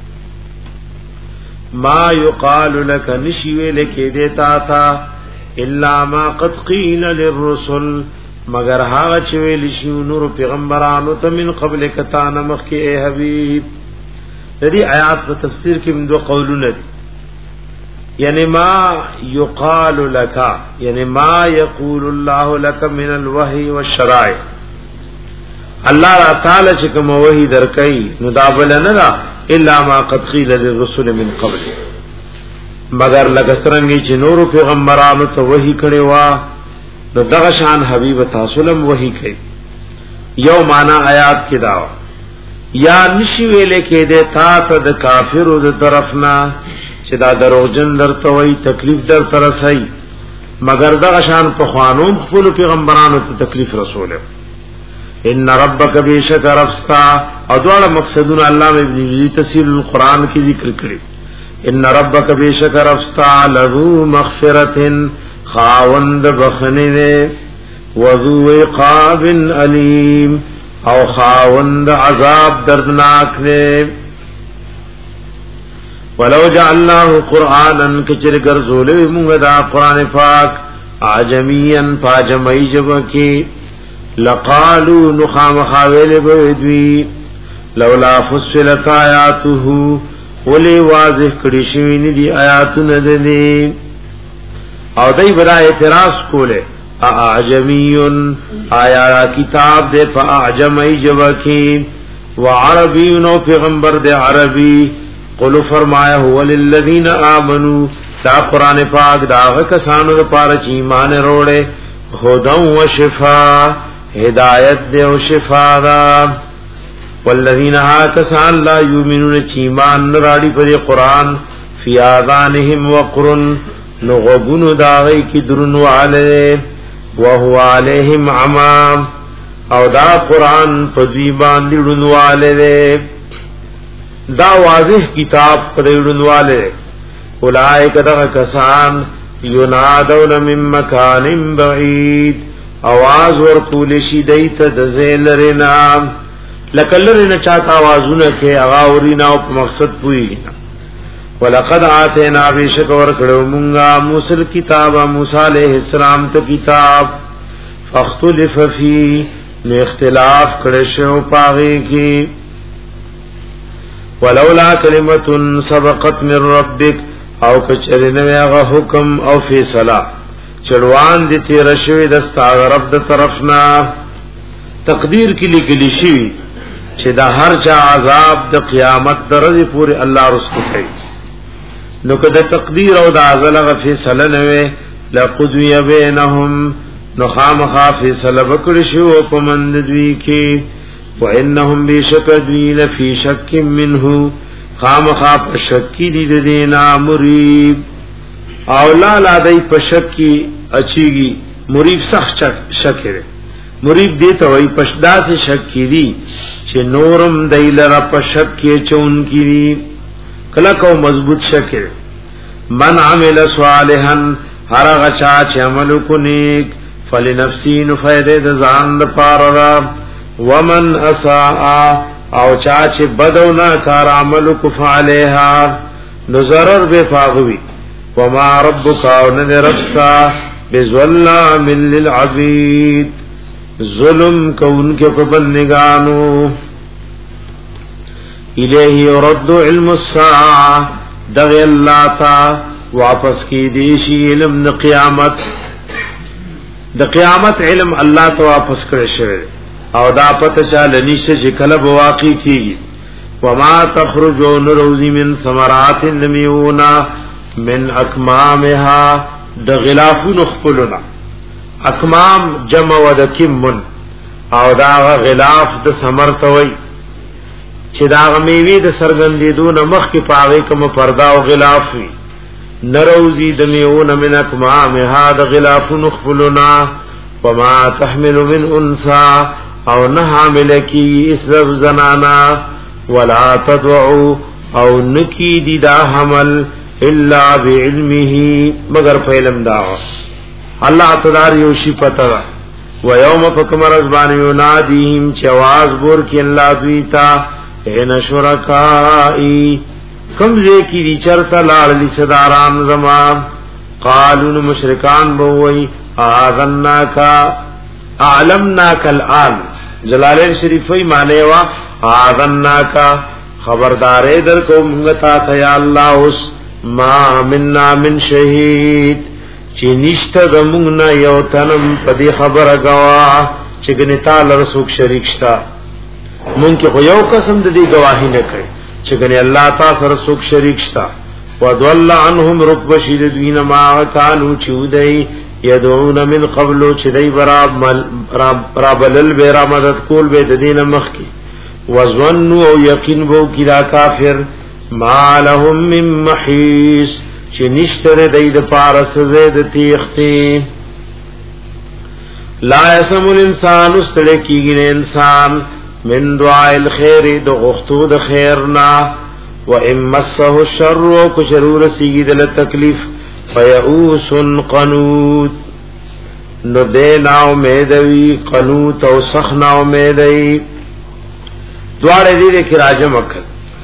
ما یقال لک نشوے لکے دیتا تا الا ما قد قیل للرسل، مگر هاغه چې ویل شي نور پیغمبرانو ته من قبل کتا نمخ کې اے حبیب. د دې آیات په تفسیر کې موږ قولونه دي، یعنی ما یقال لك، یعنی ما یقول الله لك من الوحی والشرائع. الله تعالی چې کوم وحی درکې نو دا بل نه را الا ما قد قیل للرسل من قبل، مگر لکه څنګه چې نور پیغمبرانو ته وحی کړي وا نو دغه شان حبیب تاسو لم وحی کوي. یو معنا آیات کې دا یا نشي ویلې کې د تا ته د کافرو د طرفنا چې دا دروغجن درته وای تکلیف در تر رسي، مگر دغه شان په خوانوم خپل پیغمبرانو ته تکلیف رسوله. ان ربک بیشک رفستا، او دواړه مقصدونه علامه ابن جوزی تفسیر القرآن کې ذکر کړی. ان ربک بیشک رفستا له مغفرتن، خاوند بخنه، وذو عقاب علیم، او خاوند عذاب دردناک دے. ولو جعلناه قرآنا، کچر گرزولوی مونگ دا قرآن پاک عجمیا پاجمعی جبکی، لقالو نخام خاویل بویدوی لولا فصلت آیاته، ولی واضح کڑیشوینی دی آیاتو نددی. او دای برا اعتراض کولے اعجمیون، آیا کتاب دے پا اعجمی جبکی، وعربیون او پیغمبر دے عربی. قلو فرمایا هو للذین آمنو، دا قرآن پاک دا کسانو دا پارچ ایمان روڑے، خودن و شفا، ہدایت دے و شفا دا. والذین ها کسان لا یومنون چیمان نراڑی پر قرآن، فی آذانهم وقرن، نغبون داغی کی درنو علی، وهو علیہم عمام، او دا قرآن پدویبان دی درنو علی، دا واضح کتاب پدویبان علی. اولائک دا کسان ینادون من مکان بعید، آواز ورکولشی دیت دزیل رنام، لکل رن چاہتا آوازونا کے اغاورینا اپ مقصد پوئینا. ولقد آتینا بیشک ورکڑو منگا موسی الکتاب، موسی علیہ السلام تا کتاب، فاختلف فی، نے اختلاف کڑشو پاغی کی. ولولا کلمت سبقت من ربک، او کچری نوی هغه حکم او فیصله چړوان دي تیر شوی د ستاره د طرفنا تقدیر کې لیکلی شي چې دا هر چا عذاب د قیامت درځي پوری الله رسول کوي نو کده تقدیر او د ازلغه فیصله نوې لقضی بینهم نو خامخا فیصله وکړي شو په مند دوی کې وانهم بشکدی لفی شک منه خامخا په شک دي د دینا مریب او لا لا دای په شک کې اچيږي مریب سخت شک لري مریب دی ته وای پشدا سے شک کړي چې نورم دایلره په شک کې چون کړي کله کو مضبوط شک من عمل صالحا هر غچا چې عمل کو نیک فلنفسي نفیده د ځان لپاره ومن اساء او چا چې بدونه کار عمل کو فعلها نظرر به فاغوي وما ربک ان ربستا بظلام للعبید ظلم کون کے پابندگانو الیہ یرد علم الساعه دغی اللہ تا واپس کی دیشی علم د قیامت د قیامت علم الله ته واپس کړی شوی او دا پته چاله نشه چې کله واقع کیږي وما تخرجون روزی من ثمرات النمیونا من اکمامها د غلافون خپلنا اکمام جمع ود کمن او دا غلاف د ثمر توي چې دا میوي د سرګندیدون مخ کې پاوي کوم پردا او غلاف وي نروزی د میون من اکمام هذا غلاف نخبلنا وما تحمل من انسا او نه حامل کی اسرف زنانا ولا تدعو او نکی دی دا حمل الا بعلمه مگر په علم دا الله تعالی یو شی پتا و یوم فکمر ازبان ینادیهم چواز بور کی الله دویتا ان شرکائی کمزے کی دی چرتا لاړلی صداران زمان قالون مشرکان بوئی آذنناکا اعلمناکا الان جلالین شریفی مانے وا آذنناکا خبردارے در کو منگتا تھا یا اللہ اس ما مننا من شہید چی نشتا دمونگنا یو تنم پدی خبر گوا چگنی تال رسوک شریک شتا مونږ کې خو یو قسم د دې گواہی نه کړي چې ګنې الله تعالی سره څوک شریک شتا وضل عنهم ركب شديد ما كانوا چودای يدعون من قبل چې دای براب رابلل بیره مدد کول به د دین مخ کې وظنوا او یقین وو کدا کافر ما لهم من محیص چې نشتره دای د پارس زید تیختی لا يسم الانسان استلکیږي انسان من دعاء الخير دو غختو د خیرنا و امسه الشر کو شرور سیګی د تکلیف فیئوس قنوت نو دینا امیدوی قنوت او سخنا امیدوی دواره دیده کی راجم اکل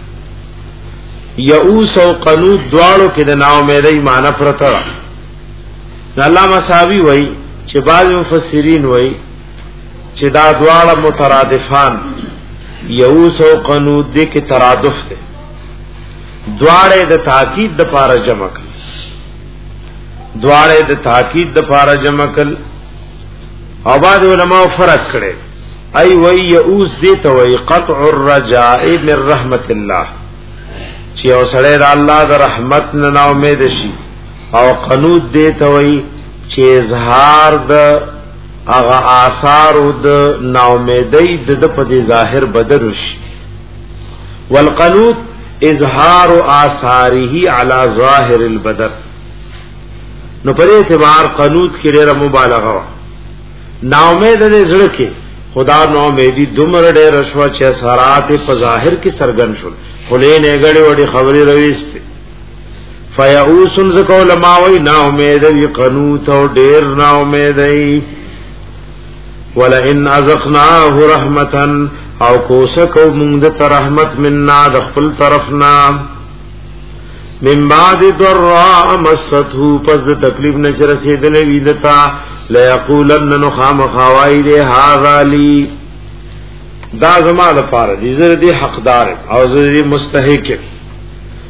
یئوس او قنوت دوارو کی د نا امیدوی معنی پرتا علامہ صحابی وئی چې بعض مفسرین وئی چې دا دواړه مترادفان یئوس او قنوت دې کې ترادف ده دواړه د تاکید د پاره جمع کړي دواړه د تاکید د پاره جمع کړي او بعد علماء فرق کړي ای وی یئوس دې ته وی قطع الرجاء من رحمت الله چې اوسړه د الله د رحمت نه امید شي او قنوت دې ته وی چې اظهار د اغا آثار د ناامیدی د په ظاهر بدرش والقنوت اظهار آثاره على ظاهر البدر نو پر اعتبار قنوت کې ډېر مبالغه ناامید دې زړه کې خدا ناامیدی دومره ډېر رشوا چې اثرات په ظاهر کې سرګن شول خلې نه غړي وړي خبري رويسته فیئوس ذکول ما وی ناامید وی قنوت او ډېر ناامیدی ولئن ازقناه رحمتا او کوسکو مونږ ته رحمت مننا د خپل طرفنا من بعد ضراء مسته پس د تکلیف نشه رسیدلې ویدتا لا یقولن نخام خوای له هاذا لی دا زما لپاره دې زره دې حقدار او زره دې مستحق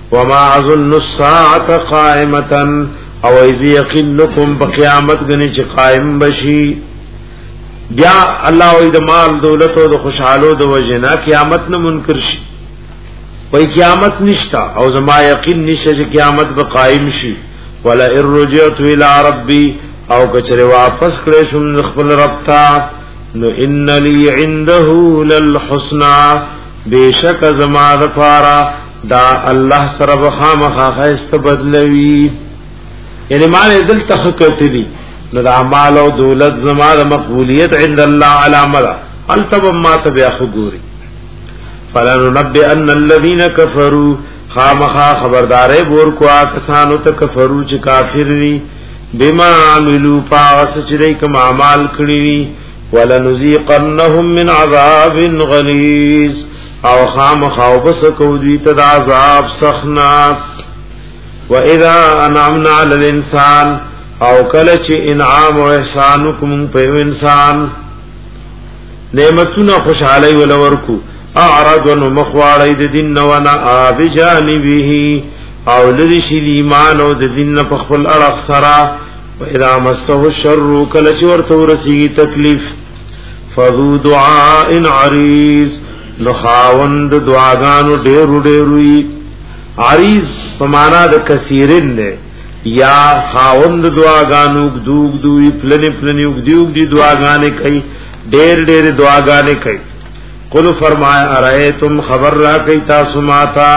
وما اظن الساعه قائمه او اذ يقلكم بقیامت غنی چې قائم بشي. بیا الله او د مال دولت او د خوشحالو د وجنا قیامت نه منکر شي، وای قیامت نشتا او زما یقین نشه چې قیامت به قائم شي. ولا ارجعت الى ربي او کچره واپس کړې شم خپل رب ته نو ان لي عنده للحسنى بیشک زما د پارا دا الله سره بخامخه خاست بدلوي. یعنی مال دل تحقیق دي نو د اعمال او دولت زما د مقبولیت عند الله علامه التب ما تبع خغوري. فلننبئن الذين كفروا خامخا خبردارې بور کو آکسانو ته کفرو چې کافر دي بما عملوا پاس چې دای کوم اعمال کړی. ولنذيقنهم من عذاب غليظ او خامخا وبسکو دوی ته عذاب سخنا. واذا انعمنا على الانسان او کله چې انعام او احسان کوم په انسان نعمتونه خوشحالي ولورکو اعرض ومخواړی د دین نو نه اب جانبه او لری شی ایمان او د دین په خپل اړه سره. واذا مسه الشر کله چې ورته ورسی تکلیف فذو دعاء عریض نو خاوند دعاګانو ډېر ډېر عریض په معنا د کثیرن نه یا خاوند دعاګانو دوګ دوی پلنې پلنې وګدیوګ دی دعاګانې کوي ډېر ډېر دعاګانې کوي. قل فرمایا ارایتم خبر را کوي تاسو ماتا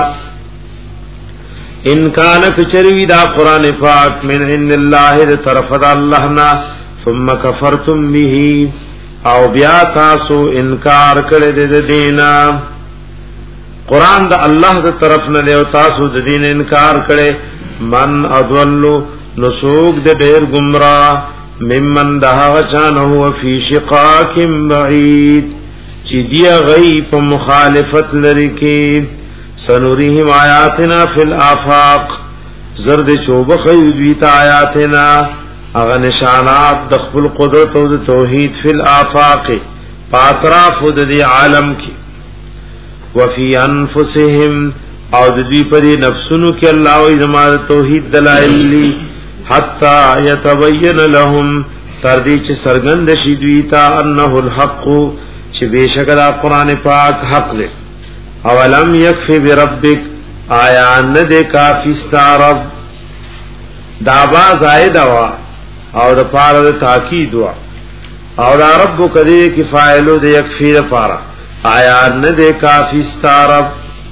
ان کان کچری دا قران پاک من ان الله د طرف د الله نا ثم کفرتم به او بیا تاسو انکار کړی د دینا. قران د الله د طرف نه له تاسو د دین انکار کړی. من اضلوا نسوق د ډیر گمراه ممن دها چانه هو فی شقاق بعید چې دی غی په مخالفت لري کې. سنوريهم آیاتنا فی الآفاق زرد چوب خیدویت آیاتنا اغا نشانات د خپل قدرت او د توحید فی الآفاق پاتراف د دی عالم کی. وفی انفسهم او د دوی پر نفسونو کې الله او زما توحید دلائل لی حتا یتبین لهم تر دې چې سرګند شي دوی ته انه الحق چې بشک دا قران پاک حق دی. اولم یکفی بربک آیا نه دې کافی ستارب دا با زائد وا او د پاره د تاکید وا او دا رب کدی کی فاعلو د یکفی د پاره آیا نه دې کافی ستارب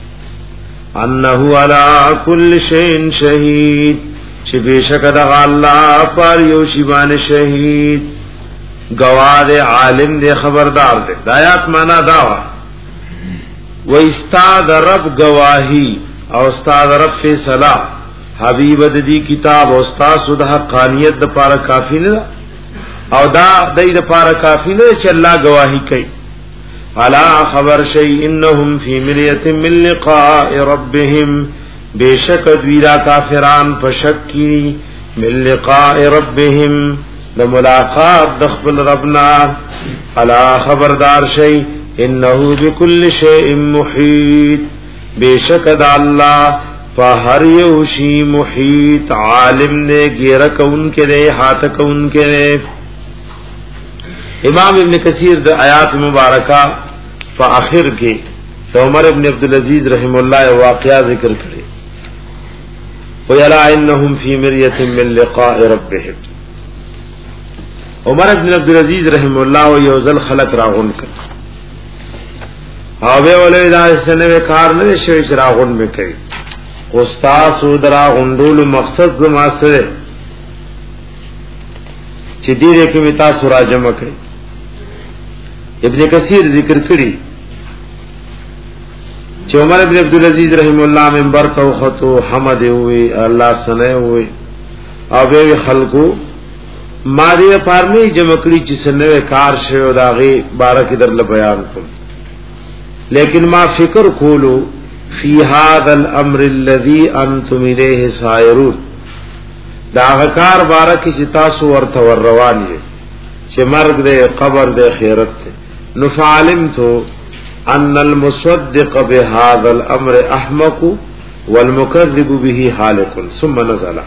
انه علی کل شیء شهید چې بشک دا الله پر یو شی باندې شهید گواه دے عالم دے خبردار دے. دایات مانا داوا و استاد رب گواہی او استاد رب فیصلہ حبیب د دی کتاب او استاد د حقانیت د پاره کافی نه او دا د دې لپاره کافی نه چې الله گواہی کوي. الا خبر شی انهم فی مریه من لقاء ربهم بیشک دویرا کافران فشکی من لقاء ربهم لملاقات دخل ربنا. الا خبردار شی انه بكل شیء محیط بیشک دا اللہ فہر یوشی محیط عالم نے گیرہ کون کے دے ہاتھ کون کے دے. امام ابن کثیر دا آیات مبارکہ فآخر کے عمر ابن عبدالعزیز رحم اللہ واقعہ ذکر کرے. وَيَلَا إِنَّهُمْ فِي مِرْيَةٍ مِّن لِقَاءِ رَبِّهِمْ. عمر ابن عبدالعزیز رحم اللہ و یوزل خلق راغن کر آوے ولوی دا استنوے کار ندے شوی چ راغن میں کئی استاس و درا غندول مقصد زما سره چې دې دې کې متا سورا جمع کړي. ابن کثیر ذکر کړي چې عمر ابن عبدالعزیز رحم الله منبر ته خطو حمد وي الله سنه وي او به خلقو ما دې فارمی جمع کړي چې سنوي کار شوی داغي بارک در بیان کوم. لیکن ما فکر کولو فی هذا الامر الذي انتم الیه سائرون دا غکار بارک چې تاسو ورته ور روان یې چې مرګ دې قبر دې خیرت دې نو فعلمتو ان المصدق بهذا الامر احمق والمكذب به حالق ثم نزل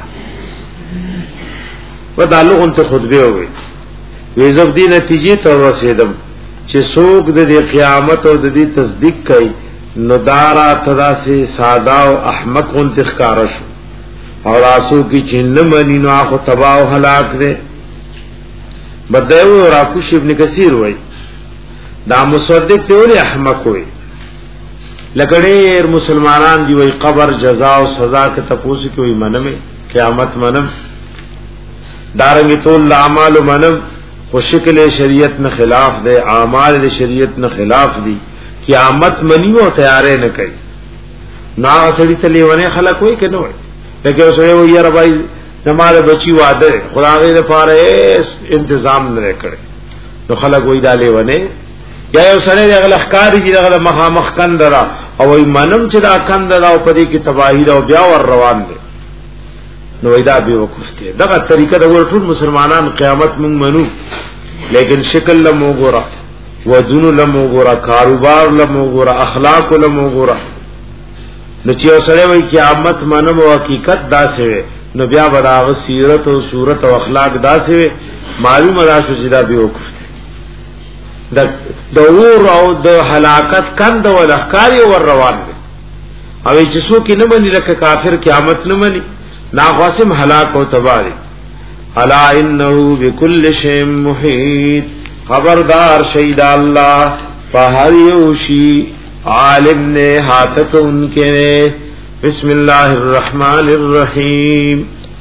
ودالغ انت خطبه ہوئی ویزب دی نتیجی ته رسیدم چې څوک د قیامت او د دې تصدیق کوي نو دارا تدا سے ساده او احمق انتخار شو اور آسو کی چن منی نو اخو تباہ و ہلاک دے بدایو راکوش ابن کثیر وای دا مصدق ته ولې احمق وای لکړې مسلمانان دی وای قبر جزاء او سزا کې تپوس کې وای منم قیامت منم دارنګ ټول اعمال منم خو شکل شریعت نه خلاف دے اعمال شریعت نه خلاف دی قیامت منی او تیارې نه کوي نا سړی ته لیونه خلک وای کنه وای لکه اوسه وای یاره بھائی زماره بچی واده خدای دې پاره انتظام نه کړي نو خلک وای دا لیونه یا یو سره د اخکاری چې دغه مخا مخ کندرا او وای منم چې دا کندرا او پدې کې تباہی او بیا ور روان دي نو ایدا به وقفته دغه طریقه د ټول مسلمانان قیامت مونږ منو لیکن شکل لمو ګورا ودونو لمو ګورا کاروبار لمو ګورا اخلاق لمو ګورا نو چې سره وای قیامت منم او حقیقت دا سوي نو بیا بداغ سیرت او صورت او اخلاق دا سوي معلومه دا شو چې دا به وقفته د دور او د هلاکت کند او اخکاری ور روان دي او چې څوک نه مني لکه کافر قیامت نه مني ناقاسم هلاک او تباری الا انه بكل شيء محيط خبردار شهید الله فهر یوشی عالم نے ہاتھ ان کے بسم اللہ الرحمن الرحیم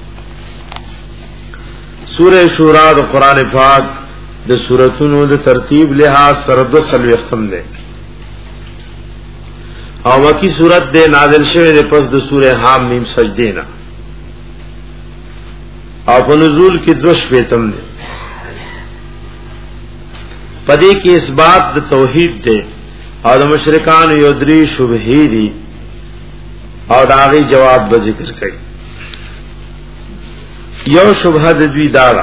سورہ شورا د قران پاک د سوراتونو د ترتیب لحاظ سره د سلوي ختم ده او وکی سورت ده نازل شوه د پس د سورہ حم میم سجده نه او په نزول کې دوش پیتم ده پدې کې اثبات د توحید ده او د مشرکان یو درې شبهې دي او دا غي جواب به ذکر کړي یو شبهه د دوی دارا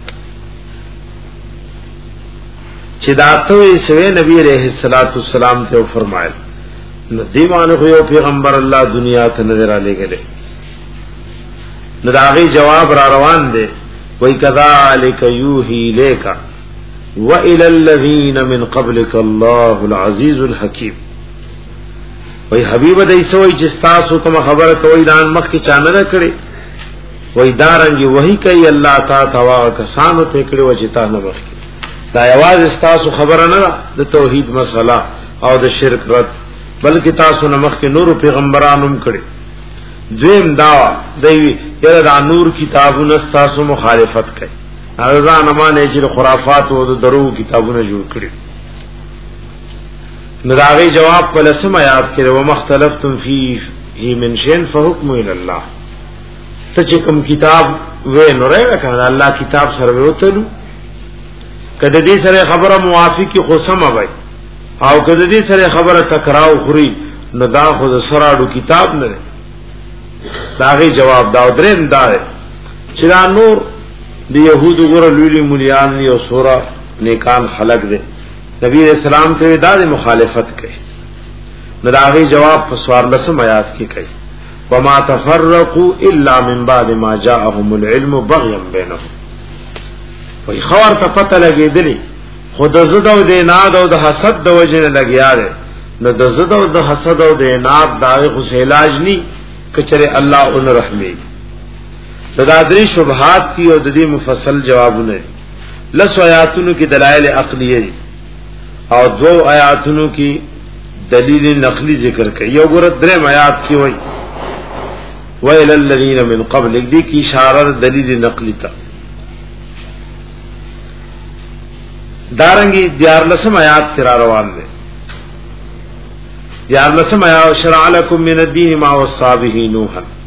چې دا ته سوي نبی عليه الصلاه والسلام ته فرمایل نو دیوانه خو یو پیغمبر الله دنیا ته نظر علی غله نو دا غي جواب را روان دي وای کذالک یوهی لیکا وَإِلَى الَّذِينَ مِنْ قَبْلِكَ اللَّهُ الْعَزِيزُ الْحَكِيمُ وای حبیب دای سوې چې تاسو کوم خبره کوي دان مخ کې چانه نه کړي وای دارنګي وਹੀ کوي الله تعالی توا کسانو ته کړي و چې تا نه مخ دا आवाज تاسو خبره نه د توحید مسله او د شرک رد بلکې تاسو نه مخ کې نور پیغمبرانو هم کړي دویم دا دی یره دا نور کتابونه تاسو مخالفت کوي ارزان امانه چې خرافات او درو کتابونه جوړ کړي نداغي جواب په لسم آیات کې و مختلفتم فيه من شيء فحكم الى الله ته چې کوم کتاب و نه راکنه الله کتاب سره وته کده دې سره خبره موافقه خو سم وای او کده دې سره خبره ټکراو خوري نو دا خو سراډو کتاب نه داغي جواب دا دریم دا چې دا نور دی یهود ګره لولي مليان یو سورہ نیکان خلق دے نبی علیہ السلام ته دا مخالفت کوي نداغي جواب په سوار لسم آیات کې کوي وما تفرقوا الا من بعد ما جاءهم العلم بغيا بينهم وای خبر ته پته لګېدلی خود زده او د ناد او د حسد د وجه نه لګیاره نو د زده او د حسد او د ناد دغه خو علاج ني کچره الله اون رحمي دا درې شبهات کی او د دې مفصل جوابونه لس آیاتونو کې دلایل عقلیه دي او دو آیاتونو کې دلیل نقلی ذکر کړي یو ګور درې آیات کې وایي وَإِلَى الَّذِينَ مِنْ قَبْلِكَ دې کې اشاره دلیل نقلی ته دارنګي دیار لسم آیات تر روان دي دیار لسم آیات شرع لكم من الدين ما وصى به نوح